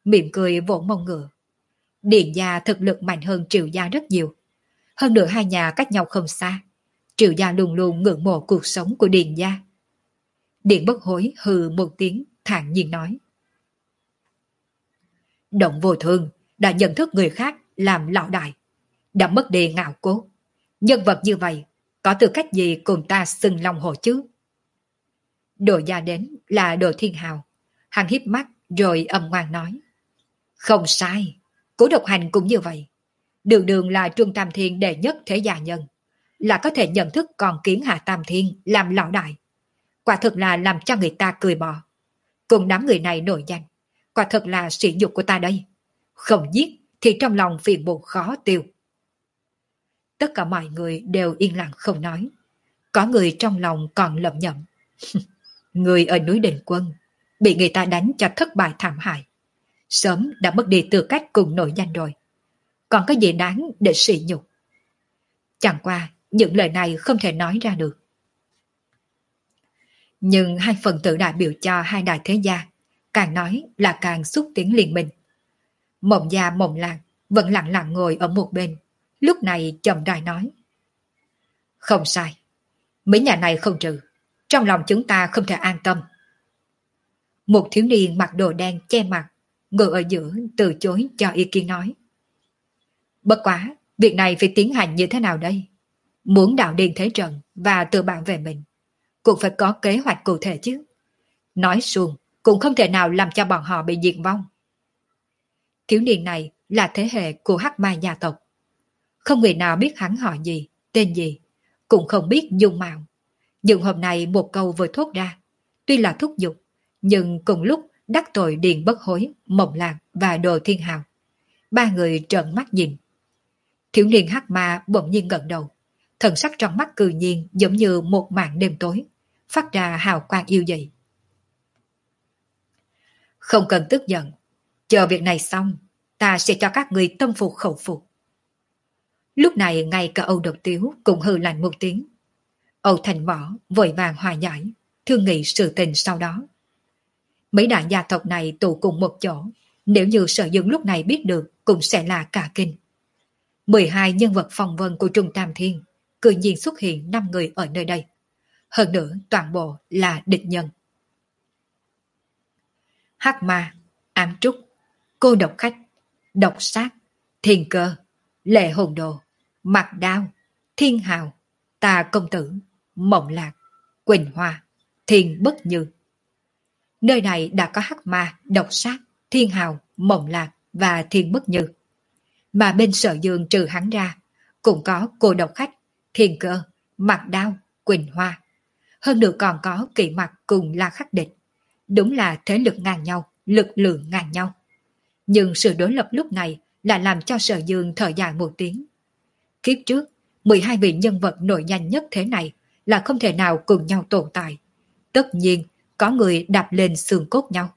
mỉm cười vỗ mông ngựa. Điền gia thực lực mạnh hơn Triệu gia rất nhiều. Hơn nữa hai nhà cách nhau không xa. Triệu gia luôn luôn ngưỡng mộ cuộc sống của Điền gia. Điền Bất Hối hừ một tiếng, thản nhiên nói. Động Vô Thương đã nhận thức người khác làm lão đại, đã mất đi ngạo cốt. Nhân vật như vậy, có tư cách gì cùng ta xưng long hổ chứ? Đồ gia đến là Đồ Thiên Hào. Hắn híp mắt rồi âm ngoan nói. Không sai, Cố Độc Hành cũng như vậy. Đường đường là Trung Tam Thiên đệ nhất thế gia nhân, là có thể nhận thức còn kiến Hạ Tam Thiên làm lão đại. Quả thực là làm cho người ta cười bò. Cùng đám người này nổi danh, quả thật là sỉ nhục của ta đây. Không giết thì trong lòng phiền muộn khó tiêu. Tất cả mọi người đều yên lặng không nói. Có người trong lòng còn lẩm nhẩm. Người ở núi Đình Quân bị người ta đánh cho thất bại thảm hại, sớm đã mất đi tư cách cùng nổi danh rồi. Còn có gì đáng để sỉ nhục? Chẳng qua những lời này không thể nói ra được. Nhưng hai phần tử đại biểu cho hai đại thế gia, càng nói là càng xúc tiến liên minh. Mộng gia Mộng Lạc vẫn lặng lặng ngồi ở một bên, lúc này chậm rãi nói. Không sai, mấy nhà này không trừ, trong lòng chúng ta không thể an tâm. Một thiếu niên mặc đồ đen che mặt, ngồi ở giữa từ chối cho ý kiến nói. Bất quá, việc này phải tiến hành như thế nào đây? Muốn đạo điên thế trận và tự bảo vệ mình, cũng phải có kế hoạch cụ thể chứ. Nói xuông, cũng không thể nào làm cho bọn họ bị diệt vong. Thiếu niên này là thế hệ của Hắc Ma gia tộc. Không người nào biết hắn họ gì, tên gì, cũng không biết dung mạo. Nhưng hôm nay một câu vừa thốt ra, tuy là thúc giục, nhưng cùng lúc đắc tội Điền Bất Hối, Mộng Lạc và Đồ Thiên Hào. Ba người trợn mắt nhìn. Thiếu niên Hắc Ma bỗng nhiên ngẩng đầu, thần sắc trong mắt cừ nhiên giống như một màn đêm tối, phát ra hào quang yêu dị. Không cần tức giận, chờ việc này xong, ta sẽ cho các người tâm phục khẩu phục. Lúc này ngay cả Âu Độc Tiếu cũng hừ lạnh một tiếng. Âu Thành Võ vội vàng hòa giải, thương nghị sự tình sau đó. Mấy đại gia tộc này tụ cùng một chỗ, nếu như Sở Dương lúc này biết được cũng sẽ là cả kinh. mười hai nhân vật phong vân của Trung Tam Thiên, cư nhiên xuất hiện năm người ở nơi đây. Hơn nữa toàn bộ là địch nhân. Hắc Ma, Ám Trúc, Cô Độc Khách, Độc Sát, Thiên Cơ, Lệ Hồn Đồ, Mặc Đao, Thiên Hào, Tà Công Tử, Mộng Lạc, Quỳnh Hoa, Thiên Bất Như. Nơi này đã có Hắc Ma, Độc Sát, Thiên Hào, Mộng Lạc và Thiên Bất Như. Mà bên Sở Dương trừ hắn ra, cũng có Cô Độc Khách, Thiên Cơ, Mặc Đao, Quỳnh Hoa. Hơn nữa còn có Kỵ Mặc cùng La Khắc Địch. Đúng là thế lực ngang nhau, lực lượng ngang nhau. Nhưng sự đối lập lúc này lại làm cho Sở Dương thở dài một tiếng. Kiếp trước, mười hai vị nhân vật nổi danh nhất thế này là không thể nào cùng nhau tồn tại. Tất nhiên, có người đạp lên xương cốt nhau.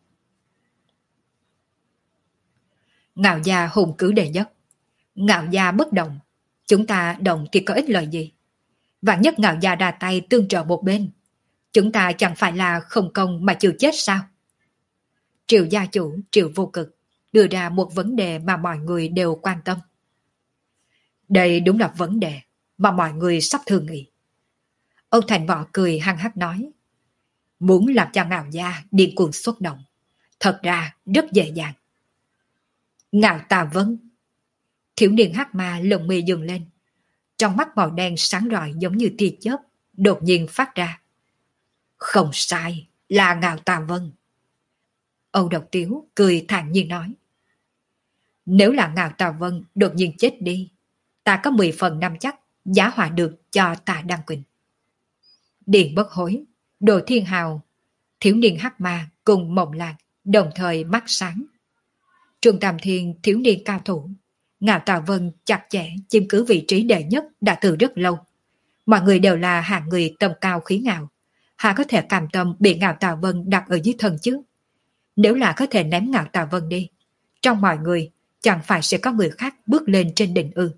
Ngạo gia hùng cứ đệ nhất. Ngạo gia bất động. Chúng ta động thì có ích lợi gì? Vạn nhất Ngạo gia đà tay tương trợ một bên. Chúng ta chẳng phải là không công mà chịu chết sao? Triệu gia chủ Triệu Vô Cực đưa ra một vấn đề mà mọi người đều quan tâm. Đây đúng là vấn đề mà mọi người sắp thương nghị. Ông Thành Võ cười hăng hắc nói. Muốn làm cho Ngạo gia điên cuồng xuất động, thật ra rất dễ dàng. Ngạo Tà Vân. Thiếu niên Hắc Ma lồng mi dừng lên. Trong mắt màu đen sáng rọi giống như tia chớp, đột nhiên phát ra. Không sai, là Ngạo Tà Vân. Âu Độc Tiếu cười thản nhiên nói. Nếu là Ngạo Tà Vân đột nhiên chết đi, ta có mười phần năm chắc giá họa được cho Tà Đăng Quỳnh. Điền Bất Hối, Đồ Thiên Hào, thiếu niên Hắc Ma cùng Mộng Lạc đồng thời mắt sáng. Trung Tam Thiên thiếu niên cao thủ, Ngạo Tà Vân chặt chẽ chiếm cứ vị trí đệ nhất đã từ rất lâu. Mọi người đều là hạng người tầm cao khí ngạo, hà có thể cam tâm bị Ngạo Tà Vân đặt ở dưới thân chứ? Nếu là có thể ném Ngạo Tà Vân đi, trong mọi người chẳng phải sẽ có người khác bước lên trên đỉnh ư?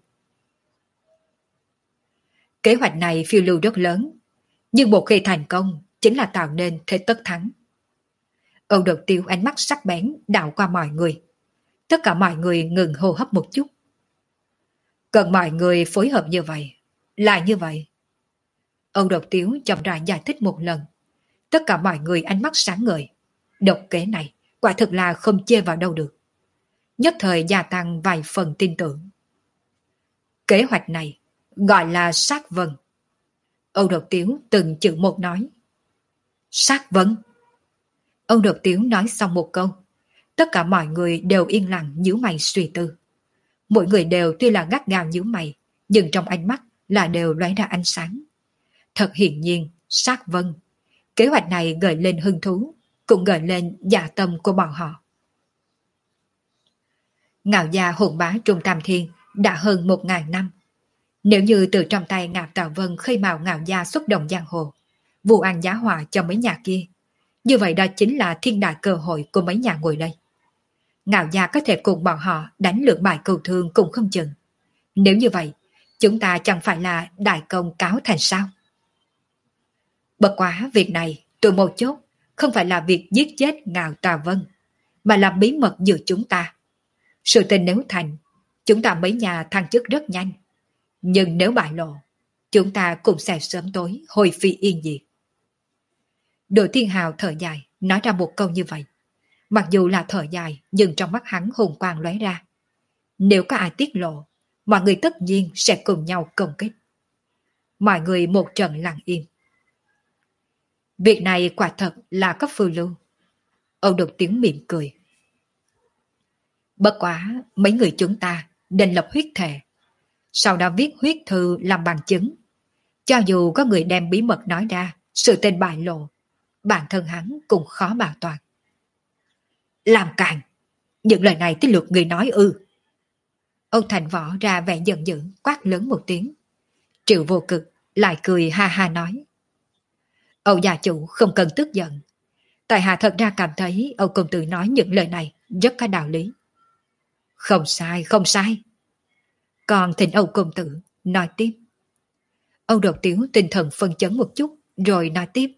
Kế hoạch này phiêu lưu rất lớn, nhưng một khi thành công chính là tạo nên thế tất thắng. Âu Đột Tiếu ánh mắt sắc bén đảo qua mọi người. Tất cả mọi người ngừng hô hấp một chút. Cần mọi người phối hợp như vậy, lại như vậy. Âu Đột Tiếu chậm rãi giải thích một lần. Tất cả mọi người ánh mắt sáng ngời. Độc kế này quả thực là không chê vào đâu được. Nhất thời gia tăng vài phần tin tưởng. Kế hoạch này gọi là sát vân. Âu Đột Tiếu từng chữ một nói. Sát vân. Âu Đột Tiếu nói xong một câu. Tất cả mọi người đều yên lặng nhíu mày suy tư. Mỗi người đều tuy là gắt gao nhíu mày, nhưng trong ánh mắt là đều lóe ra ánh sáng. Thật hiển nhiên, sát vân. Kế hoạch này gợi lên hứng thú, cũng gợi lên dạ tâm của bọn họ. Ngạo gia hùng bá Trung Tam Thiên đã hơn một ngàn năm. Nếu như từ trong tay Ngạo Tào Vân khơi mào Ngạo gia xuất động giang hồ, vụ ăn giá hòa cho mấy nhà kia, như vậy đó chính là thiên đại cơ hội của mấy nhà ngồi đây. Ngạo gia có thể cùng bọn họ đánh lượt bài cầu thương cũng không chừng. Nếu như vậy, chúng ta chẳng phải là đại công cáo thành sao? Bất quá việc này, từ một chốt, không phải là việc giết chết Ngạo Tào Vân, mà là bí mật giữa chúng ta. Sự tình nếu thành, chúng ta mấy nhà thăng chức rất nhanh. Nhưng nếu bại lộ, chúng ta cũng sẽ sớm tối hồi phi yên diệt. Đỗ Thiên Hào thở dài, nói ra một câu như vậy. Mặc dù là thở dài, nhưng trong mắt hắn hùng quang lóe ra. Nếu có ai tiết lộ, mọi người tất nhiên sẽ cùng nhau công kích. Mọi người một trận lặng im. Việc này quả thật là có phiêu lưu. Âu Đột Tiếng mỉm cười. Bất quá, mấy người chúng ta nên lập huyết thệ. Sau đó viết huyết thư làm bằng chứng. Cho dù có người đem bí mật nói ra, sự tình bại lộ, bản thân hắn cũng khó bảo toàn. Làm càn! Những lời này tới lượt người nói ư. Âu Thành Võ ra vẻ giận dữ, quát lớn một tiếng. Triệu Vô Cực lại cười ha ha nói. Âu gia chủ không cần tức giận. Tại hạ thật ra cảm thấy Âu công tử nói những lời này rất có đạo lý. Không sai, không sai. Còn thỉnh Âu công tử nói tiếp. Âu Đột Tiếu tinh thần phân chấn một chút rồi nói tiếp.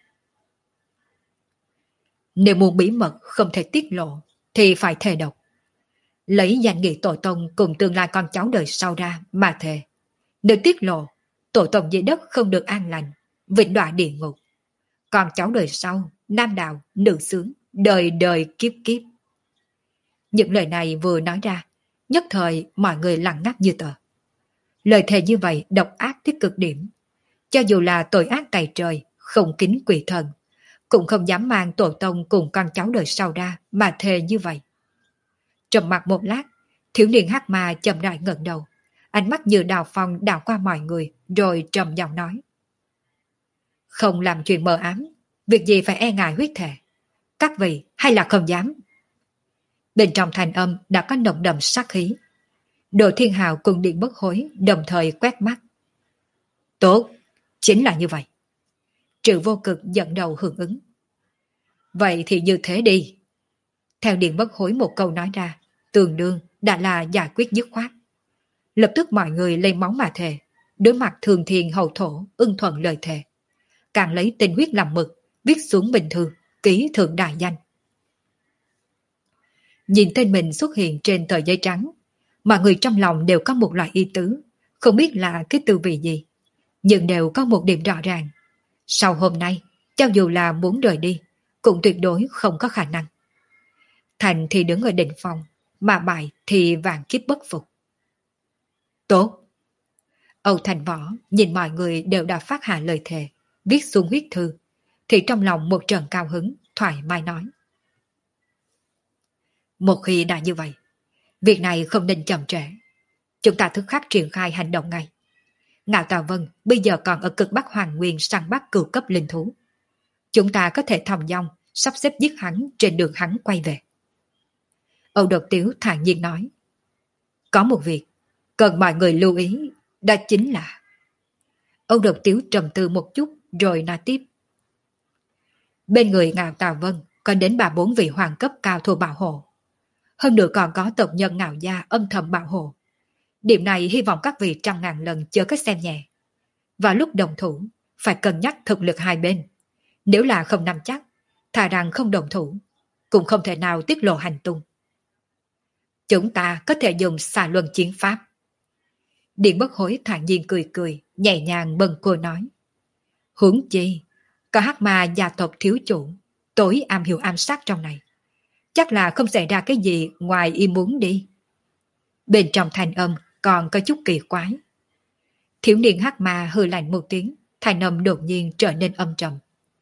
Nếu muốn bí mật không thể tiết lộ thì phải thề độc. Lấy danh nghĩa tổ tông cùng tương lai con cháu đời sau ra mà thề. Nếu tiết lộ, tổ tông dưới đất không được an lành, vĩnh đọa địa ngục. Con cháu đời sau, nam đạo, nữ xướng, đời đời kiếp kiếp. Những lời này vừa nói ra, nhất thời mọi người lặng ngắt như tờ. Lời thề như vậy độc ác tới cực điểm. Cho dù là tội ác tày trời, không kính quỷ thần, cũng không dám mang tổ tông cùng con cháu đời sau ra mà thề như vậy. Trầm mặc một lát, thiếu niên hắc ma chậm rãi ngẩng đầu, ánh mắt như đào phong đảo qua mọi người, rồi trầm giọng nói. Không làm chuyện mờ ám, việc gì phải e ngại huyết thệ. Các vị hay là không dám? Bên trong thành âm đã có nồng đậm sát khí. Đỗ Thiên Hào cùng Điện Bất Hối đồng thời quét mắt. Tốt, chính là như vậy. Triệu Vô Cực dẫn đầu hưởng ứng. Vậy thì như thế đi. Theo Điện Bất Hối một câu nói ra, tương đương đã là giải quyết dứt khoát. Lập tức mọi người lấy máu mà thề, đối mặt thường thiên hậu thổ ưng thuận lời thề. Càng lấy tinh huyết làm mực, viết xuống bình thư, ký thượng đại danh. Nhìn tên mình xuất hiện trên tờ giấy trắng, mọi người trong lòng đều có một loại ý tứ, không biết là cái tư vị gì, nhưng đều có một điểm rõ ràng. Sau hôm nay, cho dù là muốn rời đi, cũng tuyệt đối không có khả năng. Thành thì đứng ở đỉnh phòng, mà bại thì vạn kiếp bất phục. Tốt! Âu Thành Võ nhìn mọi người đều đã phát hạ lời thề, viết xuống huyết thư, thì trong lòng một trận cao hứng, thoải mái nói. Một khi đã như vậy, việc này không nên chậm trễ. Chúng ta thức khắc triển khai hành động ngay. Ngạo Tào Vân bây giờ còn ở cực Bắc Hoàng Nguyên săn bắt cửu cấp linh thú. Chúng ta có thể thòng dong sắp xếp giết hắn trên đường hắn quay về. Âu Đột Tiếu thản nhiên nói. Có một việc cần mọi người lưu ý, đó chính là... Âu Đột Tiếu trầm tư một chút rồi nói tiếp. Bên người Ngạo Tào Vân có đến ba bốn vị hoàng cấp cao thủ bảo hộ. Hơn nữa còn có tộc nhân Ngạo gia âm thầm bảo hộ. Điểm này hy vọng các vị trăm ngàn lần chớ có xem nhẹ. Và lúc đồng thủ, phải cân nhắc thực lực hai bên. Nếu là không nắm chắc, thà rằng không đồng thủ, cũng không thể nào tiết lộ hành tung. Chúng ta có thể dùng xà luân chiến pháp. Điện Bất Hối thản nhiên cười cười, nhẹ nhàng bâng cô nói. Huống chi, có hắc ma gia tộc thiếu chủ, tối am hiểu ám sát trong này. Chắc là không xảy ra cái gì ngoài ý muốn đi. Bên trong thanh âm còn có chút kỳ quái. Thiếu niên hắc ma hừ lạnh một tiếng, thanh âm đột nhiên trở nên âm trầm.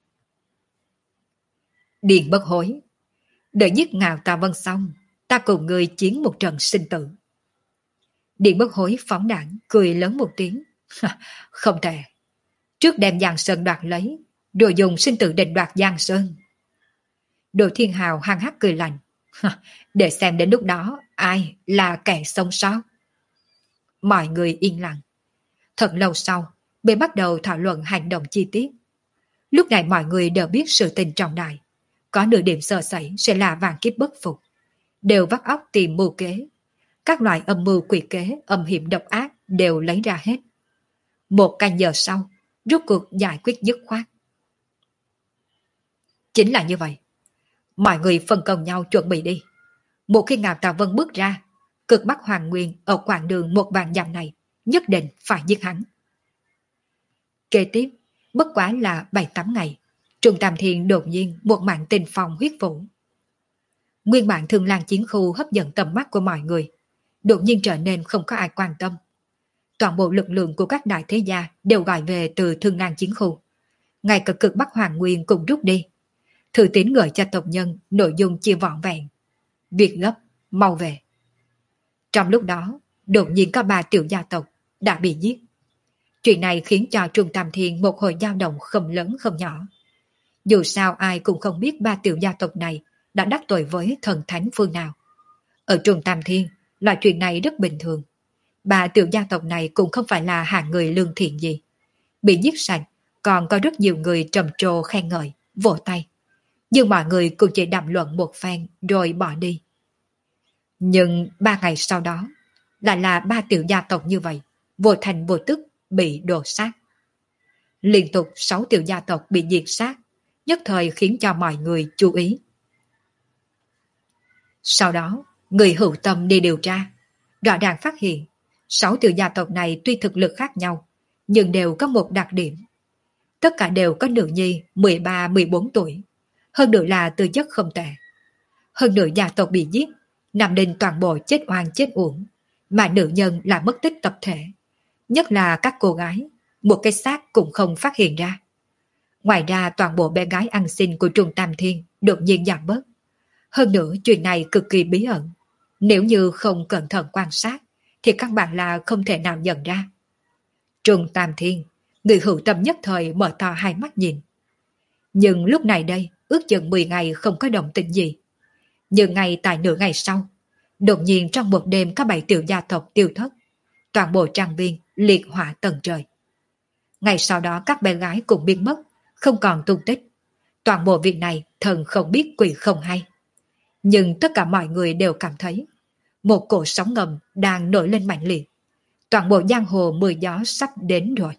Điện Bất Hối, đợi giết Ngạo Tà Vân xong, ta cùng người chiến một trận sinh tử. Điện Bất Hối phóng đảng, cười lớn một tiếng. Không thể. Trước đem Giang Sơn đoạt lấy, rồi dùng sinh tử định đoạt Giang Sơn. Đồ Thiên Hào hăng hắc cười lạnh. Để xem đến lúc đó ai là kẻ sống sót. Mọi người yên lặng. Thật lâu sau, bên bắt đầu thảo luận hành động chi tiết. Lúc này mọi người đều biết sự tình trọng đại. Có nửa điểm sơ sẩy sẽ là vạn kiếp bất phục. Đều vắt óc tìm mưu kế. Các loại âm mưu quỷ kế, âm hiểm độc ác đều lấy ra hết. Một canh giờ sau, rốt cuộc giải quyết dứt khoát. Chính là như vậy. Mọi người phân công nhau chuẩn bị đi. Một khi Ngạo Tà Vân bước ra, cực bắc Hoàng Nguyên ở quãng đường một vạn dặm này nhất định phải giết hắn. Kế tiếp, bất quá là bảy tám ngày, Trùng Tam Thiên đột nhiên một mạng tình phòng huyết vũ. Nguyên bản Thương Lan chiến khu hấp dẫn tầm mắt của mọi người, đột nhiên trở nên không có ai quan tâm. Toàn bộ lực lượng của các đại thế gia đều gọi về từ Thương Lan chiến khu. Ngay cả cực bắc Hoàng Nguyên cũng rút đi. Thư tín gửi cho tộc nhân nội dung chia vọn vẹn. Việc gấp, mau về. Trong lúc đó, đột nhiên có ba tiểu gia tộc đã bị giết. Chuyện này khiến cho Trùng Tam Thiên một hồi dao động không lớn không nhỏ. Dù sao ai cũng không biết ba tiểu gia tộc này đã đắc tội với thần thánh phương nào. Ở Trùng Tam Thiên, loại chuyện này rất bình thường. Ba tiểu gia tộc này cũng không phải là hạng người lương thiện gì. Bị giết sạch, còn có rất nhiều người trầm trồ khen ngợi, vỗ tay. Nhưng mọi người cũng chỉ đàm luận một phen rồi bỏ đi. Nhưng ba ngày sau đó, lại là ba tiểu gia tộc như vậy, vô thành vô tức bị đổ sát. Liên tục sáu tiểu gia tộc bị diệt sát, nhất thời khiến cho mọi người chú ý. Sau đó, người hữu tâm đi điều tra, rõ ràng phát hiện sáu tiểu gia tộc này tuy thực lực khác nhau, nhưng đều có một đặc điểm. Tất cả đều có nữ nhi mười ba mười bốn tuổi, hơn nữa là tư chất không tệ. Hơn nữa gia tộc bị giết, Nam Đinh toàn bộ chết oan chết uổng, mà nữ nhân là mất tích tập thể. Nhất là các cô gái, một cái xác cũng không phát hiện ra. Ngoài ra toàn bộ bé gái ăn xin của Trùng Tam Thiên đột nhiên giảm bớt. Hơn nữa chuyện này cực kỳ bí ẩn. Nếu như không cẩn thận quan sát, thì căn bản là không thể nào nhận ra. Trùng Tam Thiên, người hữu tâm nhất thời mở to hai mắt nhìn. Nhưng lúc này đây, ước chừng mười ngày không có động tĩnh gì. Nhưng ngay tại nửa ngày sau, đột nhiên trong một đêm có bảy tiểu gia tộc tiêu thất. Toàn bộ trang viên liệt hỏa tầng trời. Ngày sau đó các bé gái cũng biến mất, không còn tung tích. Toàn bộ việc này thần không biết quỷ không hay. Nhưng tất cả mọi người đều cảm thấy một cổ sóng ngầm đang nổi lên mạnh liệt. Toàn bộ giang hồ mưa gió sắp đến rồi.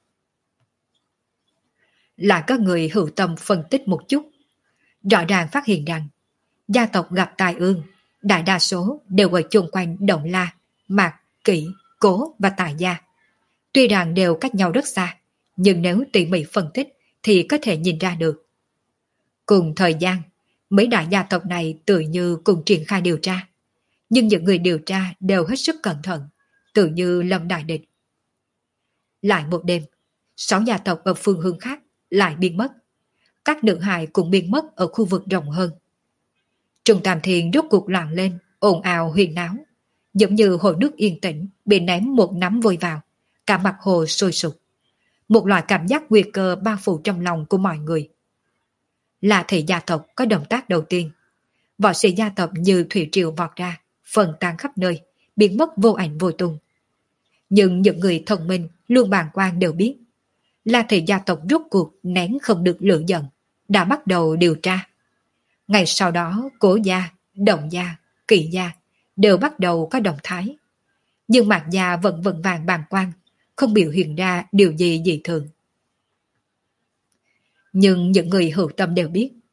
Lại có người hữu tâm phân tích một chút. Rõ ràng phát hiện rằng gia tộc gặp tai ương, đại đa số đều ở chung quanh Động La, Mạc, Kỷ, Cố và Tài Gia. Tuy rằng đều cách nhau rất xa, nhưng nếu tỉ mỉ phân tích thì có thể nhìn ra được. Cùng thời gian, mấy đại gia tộc này tự như cùng triển khai điều tra. Nhưng những người điều tra đều hết sức cẩn thận, tự như lâm đại địch. Lại một đêm, sáu gia tộc ở phương hướng khác lại biến mất. Các nữ hài cũng biến mất ở khu vực rộng hơn. Trùng Tam Thiên rốt cuộc loạn lên, ồn ào huyền náo, giống như hồ nước yên tĩnh bị ném một nắm vôi vào, cả mặt hồ sôi sục. Một loại cảm giác nguy cơ bao phủ trong lòng của mọi người. Là thị gia tộc có động tác đầu tiên. Võ sĩ gia tộc như thủy triều vọt ra, phân tan khắp nơi, biến mất vô ảnh vô tung. Nhưng những người thông minh luôn bàng quan đều biết, là thị gia tộc rốt cuộc nén không được lửa giận, đã bắt đầu điều tra. Ngày sau đó, Cố gia, Động gia, Kỵ gia đều bắt đầu có động thái. Nhưng Mạc gia vẫn vững vàng bàng quan, không biểu hiện ra điều gì dị thường. Nhưng những người hữu tâm đều biết,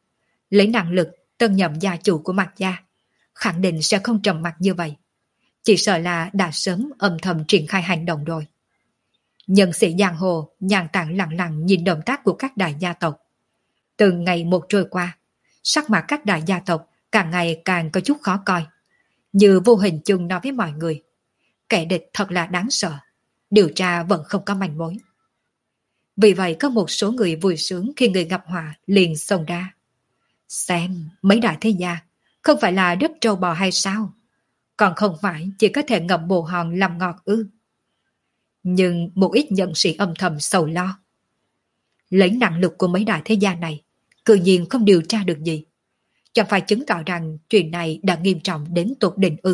Lấy năng lực tân nhậm gia chủ của Mạc gia, khẳng định sẽ không trầm mặc như vậy. Chỉ sợ là đã sớm âm thầm triển khai hành động rồi. Nhân sĩ giang hồ nhàn tản lặng lặng nhìn động tác của các đại gia tộc. Từng ngày một trôi qua, sắc mặt các đại gia tộc càng ngày càng có chút khó coi. Như vô hình chung nói với mọi người, kẻ địch thật là đáng sợ, điều tra vẫn không có manh mối. Vì vậy có một số người vui sướng khi người gặp họa liền xông ra. Xem mấy đại thế gia, không phải là đất trâu bò hay sao? Còn không phải chỉ có thể ngậm bồ hòn làm ngọt ư? Nhưng một ít nhân sĩ âm thầm sầu lo. Lấy năng lực của mấy đại thế gia này, tự nhiên không điều tra được gì. Chẳng phải chứng tỏ rằng chuyện này đã nghiêm trọng đến tột đỉnh ư?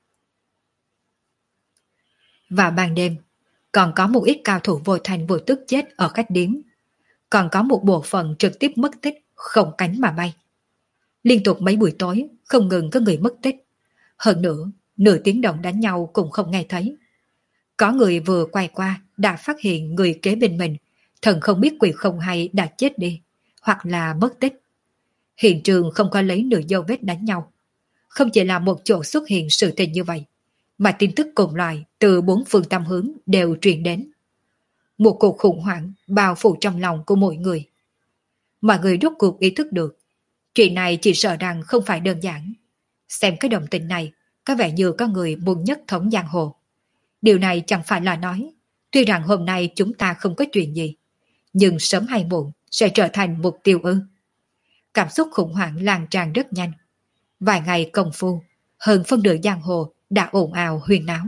Và ban đêm, còn có một ít cao thủ vô thành vô tức chết ở khách điếm. Còn có một bộ phận trực tiếp mất tích, không cánh mà bay. Liên tục mấy buổi tối, không ngừng có người mất tích. Hơn nữa, nửa tiếng động đánh nhau cũng không nghe thấy. Có người vừa quay qua đã phát hiện người kế bên mình, thần không biết quỷ không hay đã chết đi, hoặc là mất tích. Hiện trường không có lấy nửa dấu vết đánh nhau. Không chỉ là một chỗ xuất hiện sự tình như vậy, mà tin tức cùng loại từ bốn phương tám hướng đều truyền đến. Một cuộc khủng hoảng bao phủ trong lòng của mỗi người. Mọi người rốt cuộc ý thức được, chuyện này chỉ sợ rằng không phải đơn giản. Xem cái đồng tình này, có vẻ như có người muốn nhất thống giang hồ. Điều này chẳng phải là nói, tuy rằng hôm nay chúng ta không có chuyện gì, nhưng sớm hay muộn sẽ trở thành mục tiêu ư. Cảm xúc khủng hoảng lan tràn rất nhanh. Vài ngày công phu, hơn phân nửa giang hồ đã ồn ào huyên náo.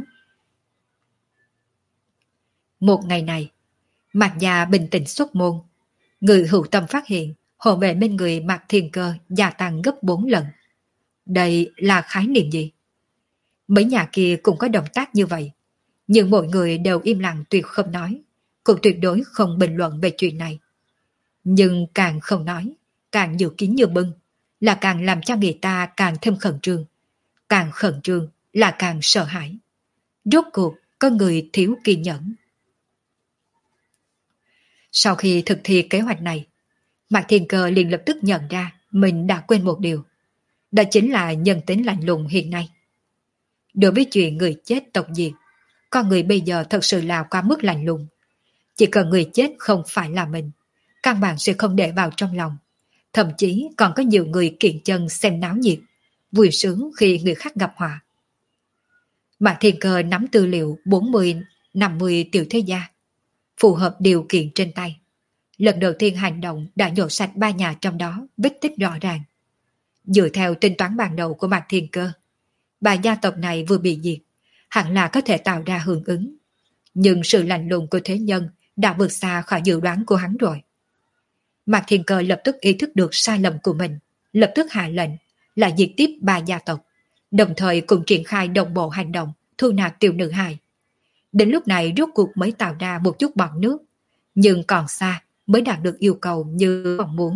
Một ngày này, Mạc gia bình tĩnh xuất môn. Người hữu tâm phát hiện hộ vệ bên người Mạc Thiên Cơ gia tăng gấp bốn lần. Đây là khái niệm gì? Mấy nhà kia cũng có động tác như vậy, nhưng mọi người đều im lặng tuyệt không nói, cũng tuyệt đối không bình luận về chuyện này. Nhưng càng không nói, càng dự kín như bưng, là càng làm cho người ta càng thêm khẩn trương. Càng khẩn trương là càng sợ hãi. Rốt cuộc có người thiếu kiên nhẫn. Sau khi thực thi kế hoạch này, Mạc Thiên Cơ liền lập tức nhận ra mình đã quên một điều. Đó chính là nhân tính lạnh lùng hiện nay. Đối với chuyện người chết tộc diệt, con người bây giờ thật sự là quá mức lạnh lùng. Chỉ cần người chết không phải là mình, căn bản sẽ không để vào trong lòng. Thậm chí còn có nhiều người kiện chân xem náo nhiệt, vui sướng khi người khác gặp họa. Mạc Thiên Cơ nắm tư liệu bốn mươi năm mươi tiểu thế gia, phù hợp điều kiện trên tay. Lần đầu tiên hành động đã nhổ sạch ba nhà trong đó, vết tích rõ ràng. Dựa theo tính toán ban đầu của Mạc Thiên Cơ, ba gia tộc này vừa bị diệt, hẳn là có thể tạo ra hưởng ứng. Nhưng sự lạnh lùng của thế nhân đã vượt xa khỏi dự đoán của hắn rồi. Mạc Thiên Cơ lập tức ý thức được sai lầm của mình, lập tức hạ lệnh là diệt tiếp ba gia tộc, đồng thời cùng triển khai đồng bộ hành động thu nạp tiểu nữ hài. Đến lúc này rốt cuộc mới tạo ra một chút bọt nước, nhưng còn xa mới đạt được yêu cầu như mong muốn.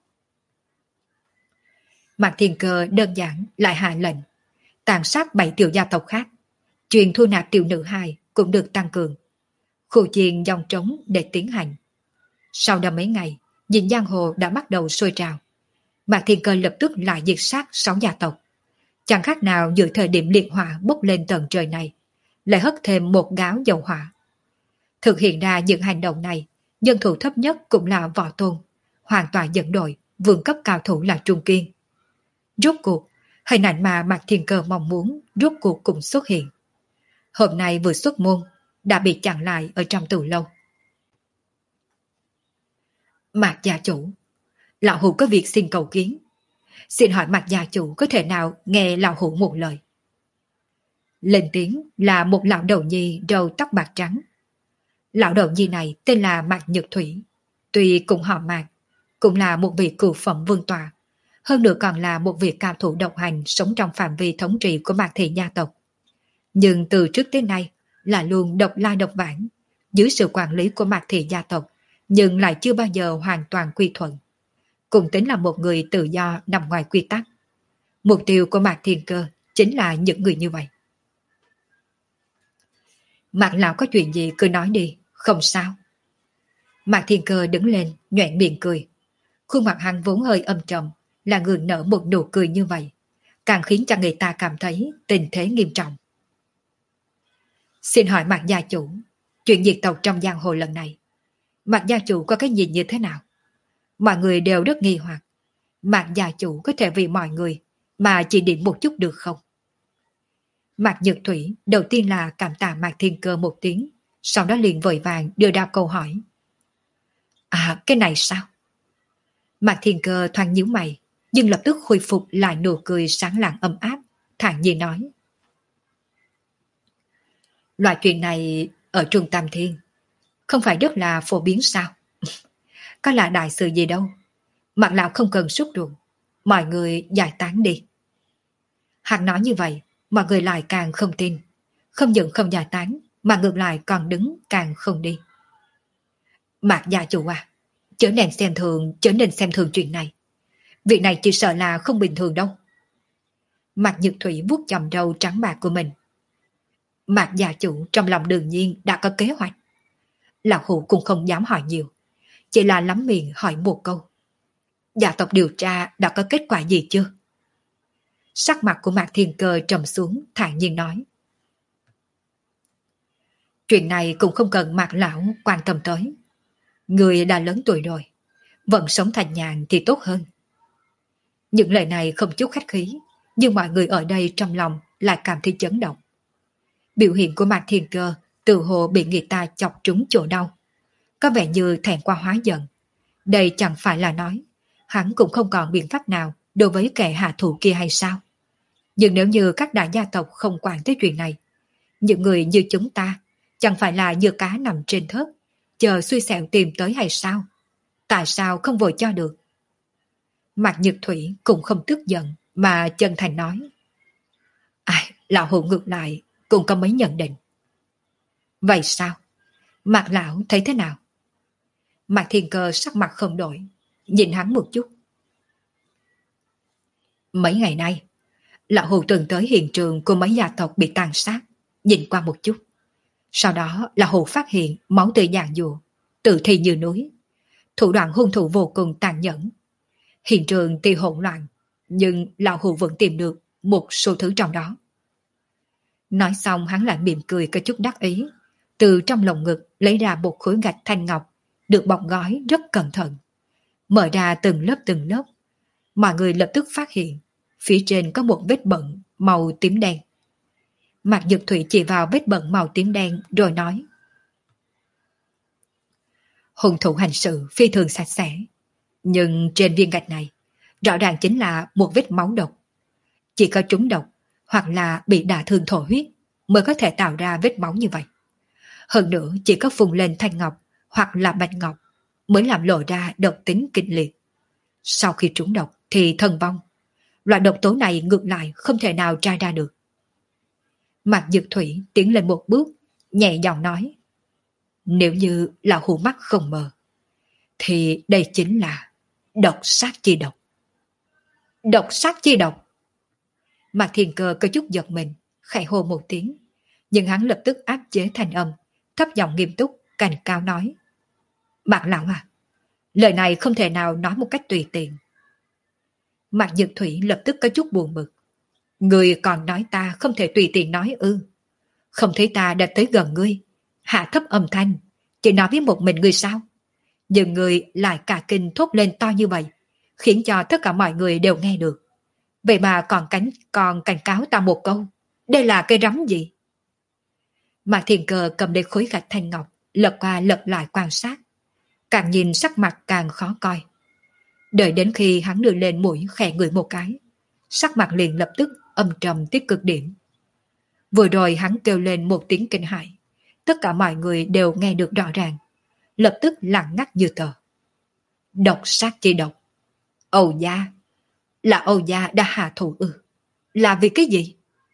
Mạc Thiên Cơ đơn giản lại hạ lệnh tàn sát bảy tiểu gia tộc khác, truyền thu nạp tiểu nữ hài cũng được tăng cường, khu chiên dòng trống để tiến hành. Sau đó mấy ngày, nhìn giang hồ đã bắt đầu sôi trào. Mạc Thiên Cơ lập tức lại diệt sát sáu gia tộc, chẳng khác nào giữa thời điểm liệt hỏa bốc lên tận trời này, lại hất thêm một gáo dầu hỏa. Thực hiện ra những hành động này, nhân thủ thấp nhất cũng là Võ Tôn, hoàn toàn dẫn đội, vương cấp cao thủ là Trung Kiên. Rốt cuộc, hình ảnh mà Mạc Thiên Cơ mong muốn rốt cuộc cũng xuất hiện. Hôm nay vừa xuất môn, đã bị chặn lại ở trong từ lâu. Mạc gia chủ, lão hủ có việc xin cầu kiến. Xin hỏi Mạc gia chủ có thể nào nghe lão hủ một lời? Lên tiếng là một lão đầu nhi râu tóc bạc trắng. Lão đầu nhi này tên là Mạc Nhược Thủy, tuy cũng họ Mạc, cũng là một vị cửu phẩm vương tọa, hơn nữa còn là một vị cao thủ độc hành sống trong phạm vi thống trị của Mạc thị gia tộc. Nhưng từ trước tới nay là luôn độc lai độc vãng, dưới sự quản lý của Mạc thị gia tộc, nhưng lại chưa bao giờ hoàn toàn quy thuận. Cũng tính là một người tự do nằm ngoài quy tắc. Mục tiêu của Mạc Thiên Cơ chính là những người như vậy. Mạc lão có chuyện gì cứ nói đi, không sao. Mạc Thiên Cơ đứng lên, nhoẻn miệng cười. Khuôn mặt hắn vốn hơi âm trầm, là người nở một nụ cười như vậy, càng khiến cho người ta cảm thấy tình thế nghiêm trọng. Xin hỏi Mạc gia chủ, chuyện diệt tộc trong giang hồ lần này, Mạc gia chủ có cái nhìn như thế nào? Mọi người đều rất nghi hoặc. Mạc gia chủ có thể vì mọi người mà chỉ điểm một chút được không? Mạc Nhược Thủy đầu tiên là cảm tạ Mạc Thiên Cơ một tiếng, sau đó liền vội vàng đưa ra câu hỏi. À, cái này sao? Mạc Thiên Cơ thoáng nhíu mày, nhưng lập tức khôi phục lại nụ cười sáng lạng ấm áp, thản nhiên nói. Loại chuyện này ở Trung Tam Thiên không phải rất là phổ biến sao? Có là đại sự gì đâu. Mạc lão không cần xúc ruột, mọi người giải tán đi. Hắn nói như vậy, mọi người lại càng không tin, không những không giải tán mà ngược lại còn đứng càng không đi. Mạc gia chủ à, chớ nên xem thường, chớ nên xem thường chuyện này. Việc này chỉ sợ là không bình thường đâu. Mạc Nhược Thủy vuốt chòm râu trắng bạc của mình. Mạc gia chủ trong lòng đương nhiên đã có kế hoạch. Lão Hủ cũng không dám hỏi nhiều, chỉ là lắm miệng hỏi một câu. Gia tộc điều tra đã có kết quả gì chưa? Sắc mặt của Mạc Thiên Cơ trầm xuống, thản nhiên nói. Chuyện này cũng không cần Mạc lão quan tâm tới. Người đã lớn tuổi rồi, vẫn sống thành nhàn thì tốt hơn. Những lời này không chút khách khí, nhưng mọi người ở đây trong lòng lại cảm thấy chấn động. Biểu hiện của Mạc Thiên Cơ tự hồ bị người ta chọc trúng chỗ đau, có vẻ như thẹn qua hóa giận. Đây chẳng phải là nói hắn cũng không còn biện pháp nào đối với kẻ hạ thủ kia hay sao? Nhưng nếu như các đại gia tộc không quản tới chuyện này, những người như chúng ta chẳng phải là như cá nằm trên thớt, chờ xui xẻo tìm tới hay sao? Tại sao không vội cho được? Mạc Nhược Thủy cũng không tức giận mà chân thành nói. Ai, lão hữu ngược lại cũng có mấy nhận định. Vậy sao? Mạc lão thấy thế nào? Mạc Thiên Cơ sắc mặt không đổi, nhìn hắn một chút. Mấy ngày nay, lão hữu từng tới hiện trường của mấy gia tộc bị tàn sát, nhìn qua một chút. Sau đó lão hữu phát hiện máu tươi dàn dụa, tự thi như núi. Thủ đoạn hung thủ vô cùng tàn nhẫn. Hiện trường tuy hỗn loạn, nhưng lão hữu vẫn tìm được một số thứ trong đó. Nói xong hắn lại mỉm cười có chút đắc ý, từ trong lồng ngực lấy ra một khối gạch thanh ngọc, được bọc gói rất cẩn thận. Mở ra từng lớp từng lớp, mọi người lập tức phát hiện phía trên có một vết bẩn màu tím đen. Mạc Dực Thủy chỉ vào vết bẩn màu tím đen rồi nói. Hung thủ hành sự phi thường sạch sẽ, nhưng trên viên gạch này rõ ràng chính là một vết máu độc. Chỉ có trúng độc hoặc là bị đả thương thổ huyết mới có thể tạo ra vết máu như vậy. Hơn nữa chỉ có phùng lên thanh ngọc hoặc là bạch ngọc mới làm lộ ra độc tính kịch liệt. Sau khi trúng độc thì thân vong. Loại độc tố này ngược lại không thể nào tra ra được. Mạc Dực Thủy tiến lên một bước, nhẹ giọng nói. Nếu như lão hủ mắt không mờ, thì đây chính là độc sát chi độc. Độc sát chi độc. Mạc Thiên Cơ có chút giật mình, khẽ hô một tiếng, nhưng hắn lập tức áp chế thành âm, thấp giọng nghiêm túc, cảnh cao nói. Mạc lão à, lời này không thể nào nói một cách tùy tiện. Mạc Dực Thủy lập tức có chút buồn bực. Người còn nói ta không thể tùy tiện nói ư? Không thấy ta đã tới gần ngươi, hạ thấp âm thanh, chỉ nói với một mình ngươi sao? Nhưng ngươi lại cả kinh thốt lên to như vậy, khiến cho tất cả mọi người đều nghe được. Vậy mà còn cảnh còn cảnh cáo ta một câu, đây là cây rắm gì? Mạc Thiên Cơ cầm lấy khối gạch thanh ngọc, lật qua lật lại quan sát, càng nhìn sắc mặt càng khó coi. Đợi đến khi hắn đưa lên mũi khẽ ngửi một cái, sắc mặt liền lập tức âm trầm tới cực điểm. Vừa rồi hắn kêu lên một tiếng kinh hãi, tất cả mọi người đều nghe được rõ ràng, lập tức lặng ngắt như tờ. Độc sát chi độc. Âu gia, là Âu gia đã hạ thủ ư? Là vì cái gì?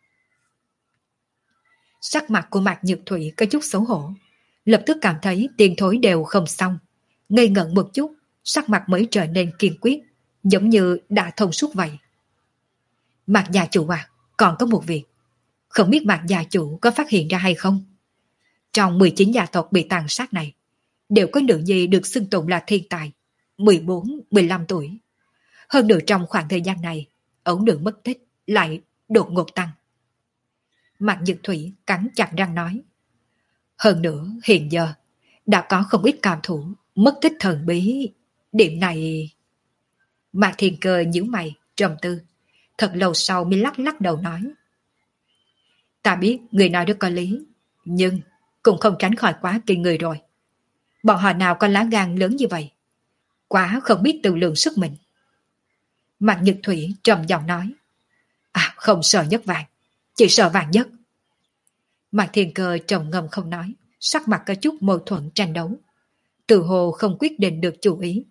Sắc mặt của Mạc Nhược Thủy có chút xấu hổ, lập tức cảm thấy tiền thối đều không xong, ngây ngẩn một chút, sắc mặt mới trở nên kiên quyết, giống như đã thông suốt vậy. Mạc gia chủ à, còn có một việc, không biết Mạc gia chủ có phát hiện ra hay không? Trong mười chín gia tộc bị tàn sát này, đều có nữ nhi được xưng tụng là thiên tài, mười bốn, mười lăm tuổi. Hơn nữa trong khoảng thời gian này, ấu nữ mất tích lại đột ngột tăng. Mạc Nhược Thủy cắn chặt răng nói. Hơn nữa hiện giờ đã có không ít cao thủ mất tích thần bí. Điểm này... Mạc Thiên Cơ nhíu mày, trầm tư. Thật lâu sau mới lắc lắc đầu nói. Ta biết người nói rất có lý, nhưng cũng không tránh khỏi quá kinh người rồi. Bọn họ nào có lá gan lớn như vậy? Quá không biết tự lượng sức mình. Mạc Nhược Thủy trầm giọng nói. À, không sợ nhất vàng, chỉ sợ vàng nhất. Mạc Thiên Cơ trầm ngâm không nói, sắc mặt có chút mâu thuẫn tranh đấu. Từ hồ không quyết định được chủ ý.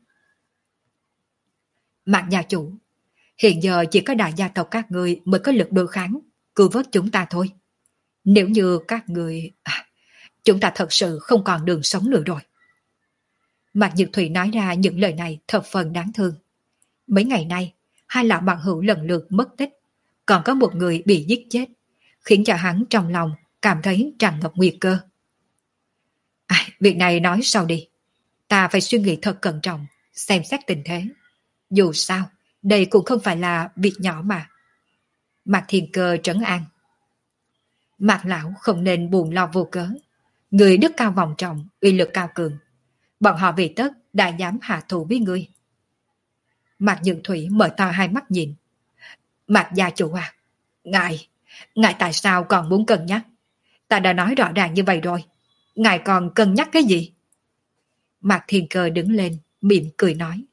Mạc nhà chủ, hiện giờ chỉ có đại gia tộc các người mới có lực đối kháng, cứu vớt chúng ta thôi. Nếu như các người... À, chúng ta thật sự không còn đường sống nữa rồi. Mạc Nhược Thủy nói ra những lời này thập phần đáng thương. Mấy ngày nay, hai lão bằng hữu lần lượt mất tích, còn có một người bị giết chết, khiến cho hắn trong lòng cảm thấy tràn ngập nguy cơ. À, việc này nói sau đi. Ta phải suy nghĩ thật cẩn trọng, xem xét tình thế. Dù sao, đây cũng không phải là việc nhỏ mà. Mạc Thiên Cơ trấn an. Mạc lão không nên buồn lo vô cớ. Người đức cao vọng trọng, uy lực cao cường. Bọn họ vì tất đã dám hạ thủ với ngươi. Mạc Nhược Thủy mở to hai mắt nhìn. Mạc gia chủ à, ngài, ngài tại sao còn muốn cân nhắc? Ta đã nói rõ ràng như vậy rồi. Ngài còn cân nhắc cái gì? Mạc Thiên Cơ đứng lên, mỉm cười nói.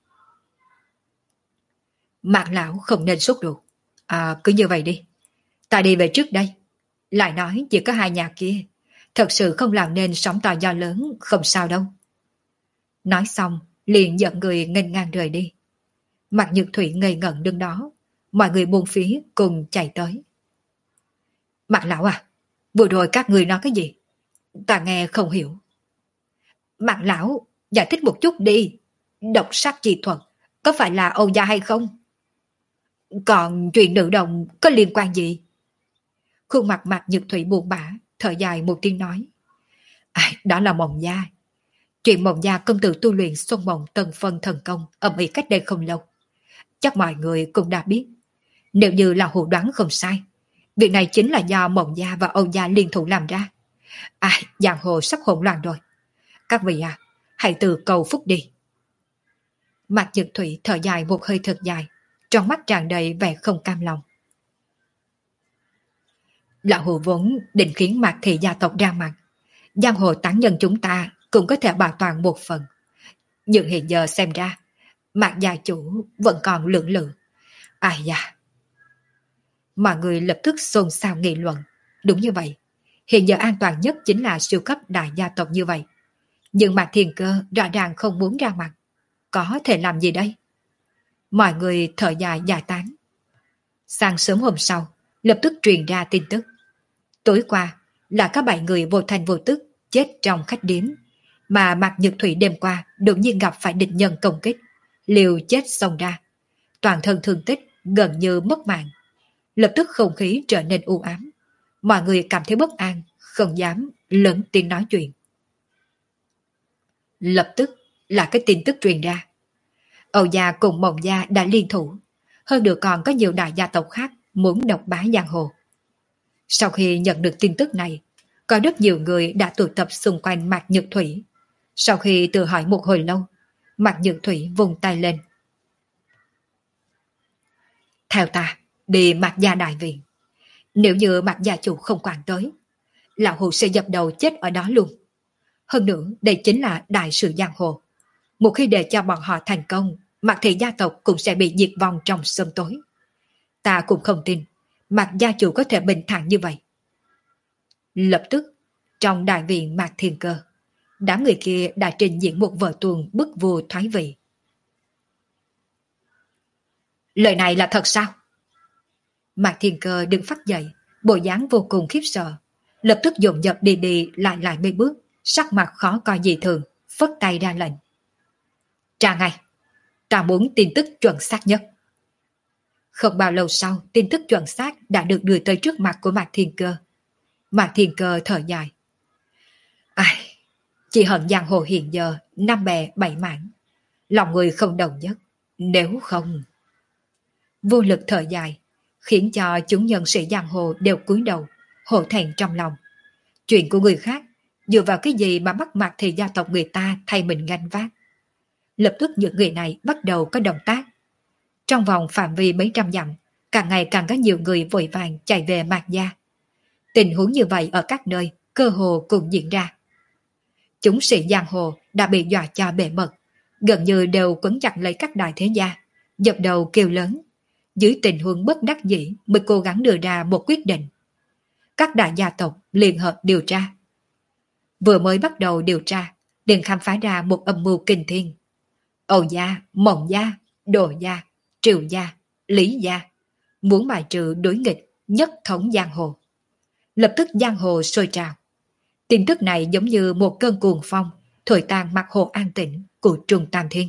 Mạc lão không nên sốt ruột. À, cứ như vậy đi. Ta đi về trước đây. Lại nói chỉ có hai nhà kia. Thật sự không làm nên sóng to gió lớn, không sao đâu. Nói xong, liền dẫn người nghênh ngang rời đi. Mạc Nhược Thủy ngây ngẩn đứng đó. Mọi người buông phía cùng chạy tới. Mạc lão à, vừa rồi các người nói cái gì? Ta nghe không hiểu. Mạc lão, giải thích một chút đi. Độc sát chi thuật, có phải là Âu gia hay không? Còn chuyện nữ đồng có liên quan gì? Khuôn mặt Mạc Nhược Thủy buồn bã, thở dài một tiếng nói. À, đó là Mộng gia. Chuyện Mộng gia công tử tu luyện Xuân Mộng Tân Phân thần công ầm ĩ cách đây không lâu. Chắc mọi người cũng đã biết. Nếu như là hù đoán không sai, việc này chính là do Mộng gia và Âu gia liên thủ làm ra. À, giang hồ sắp hỗn loạn rồi. Các vị à, hãy từ cầu phúc đi. Mạc Nhược Thủy thở dài một hơi thật dài, trong mắt tràn đầy vẻ không cam lòng. Lão hù vốn định khiến Mạc thị gia tộc ra mặt, giang hồ tán nhân chúng ta cũng có thể bảo toàn một phần. Nhưng hiện giờ xem ra, Mạc gia chủ vẫn còn lưỡng lự. Ai da! Mọi người lập tức xôn xao nghị luận. Đúng như vậy, hiện giờ an toàn nhất chính là siêu cấp đại gia tộc như vậy. Nhưng Mạc Thiên Cơ rõ ràng không muốn ra mặt. Có thể làm gì đây? Mọi người thở dài giải tán. Sáng sớm hôm sau, lập tức truyền ra tin tức. Tối qua là có bảy người vô thành vô tức chết trong khách điếm, mà Mạc Nhược Thủy đêm qua đột nhiên gặp phải địch nhân công kích, liều chết xông ra. Toàn thân thương tích, gần như mất mạng. Lập tức không khí trở nên u ám. Mọi người cảm thấy bất an, không dám lớn tiếng nói chuyện. Lập tức là cái tin tức truyền ra. Âu gia cùng Mộng gia đã liên thủ, hơn nữa còn có nhiều đại gia tộc khác muốn độc bá giang hồ. Sau khi nhận được tin tức này, có rất nhiều người đã tụ tập xung quanh Mạc Nhược Thủy. Sau khi tự hỏi một hồi lâu, Mạc Nhược Thủy vùng tay lên. Theo ta, đi Mạc gia đại viện. Nếu như Mạc gia chủ không quản tới, lão hù sẽ dập đầu chết ở đó luôn. Hơn nữa, đây chính là đại sự giang hồ. Một khi để cho bọn họ thành công, Mạc thị gia tộc cũng sẽ bị diệt vong trong sớm tối. Ta cũng không tin Mạc gia chủ có thể bình thản như vậy. Lập tức, trong đại viện Mạc Thiên Cơ, đám người kia đã trình diễn một vở tuồng bức vua thoái vị. Lời này là thật sao? Mạc Thiên Cơ đứng phát dậy, bộ dáng vô cùng khiếp sợ, lập tức dồn dập đi đi lại lại mấy bước, sắc mặt khó coi dị thường, phất tay ra lệnh. Tra ngay, ta muốn tin tức chuẩn xác nhất. Không bao lâu sau, tin tức chuẩn xác đã được đưa tới trước mặt của Mạc Thiên Cơ. Mạc Thiên Cơ thở dài. Ai, chỉ hận giang hồ hiện giờ năm bè bảy mảng, lòng người không đồng nhất, nếu không... vô lực thở dài, khiến cho chúng nhân sĩ giang hồ đều cúi đầu, hổ thẹn trong lòng. Chuyện của người khác, dựa vào cái gì mà bắt mặt thì gia tộc người ta thay mình gánh vác. Lập tức những người này bắt đầu có động tác. Trong vòng phạm vi mấy trăm dặm, càng ngày càng có nhiều người vội vàng chạy về Mạc gia. Tình huống như vậy ở các nơi, cơ hồ cùng diễn ra. Chúng sĩ giang hồ đã bị dọa cho bể mật, gần như đều quấn chặt lấy các đại thế gia, dập đầu kêu lớn. Dưới tình huống bất đắc dĩ mới cố gắng đưa ra một quyết định. Các đại gia tộc liên hợp điều tra. Vừa mới bắt đầu điều tra, liền khám phá ra một âm mưu kinh thiên. Âu gia, Mộng gia, Đồ gia, Triệu gia, Lý gia muốn bài trừ đối nghịch nhất thống giang hồ. Lập tức giang hồ sôi trào. Tin tức này giống như một cơn cuồng phong thổi tan mặt hồ an tĩnh của Trung Tam Thiên.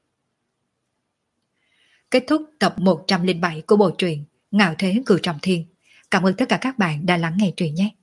Kết thúc tập một trăm lẻ bảy của bộ truyện Ngạo Thế Cửu Trọng Thiên. Cảm ơn tất cả các bạn đã lắng nghe truyện nhé.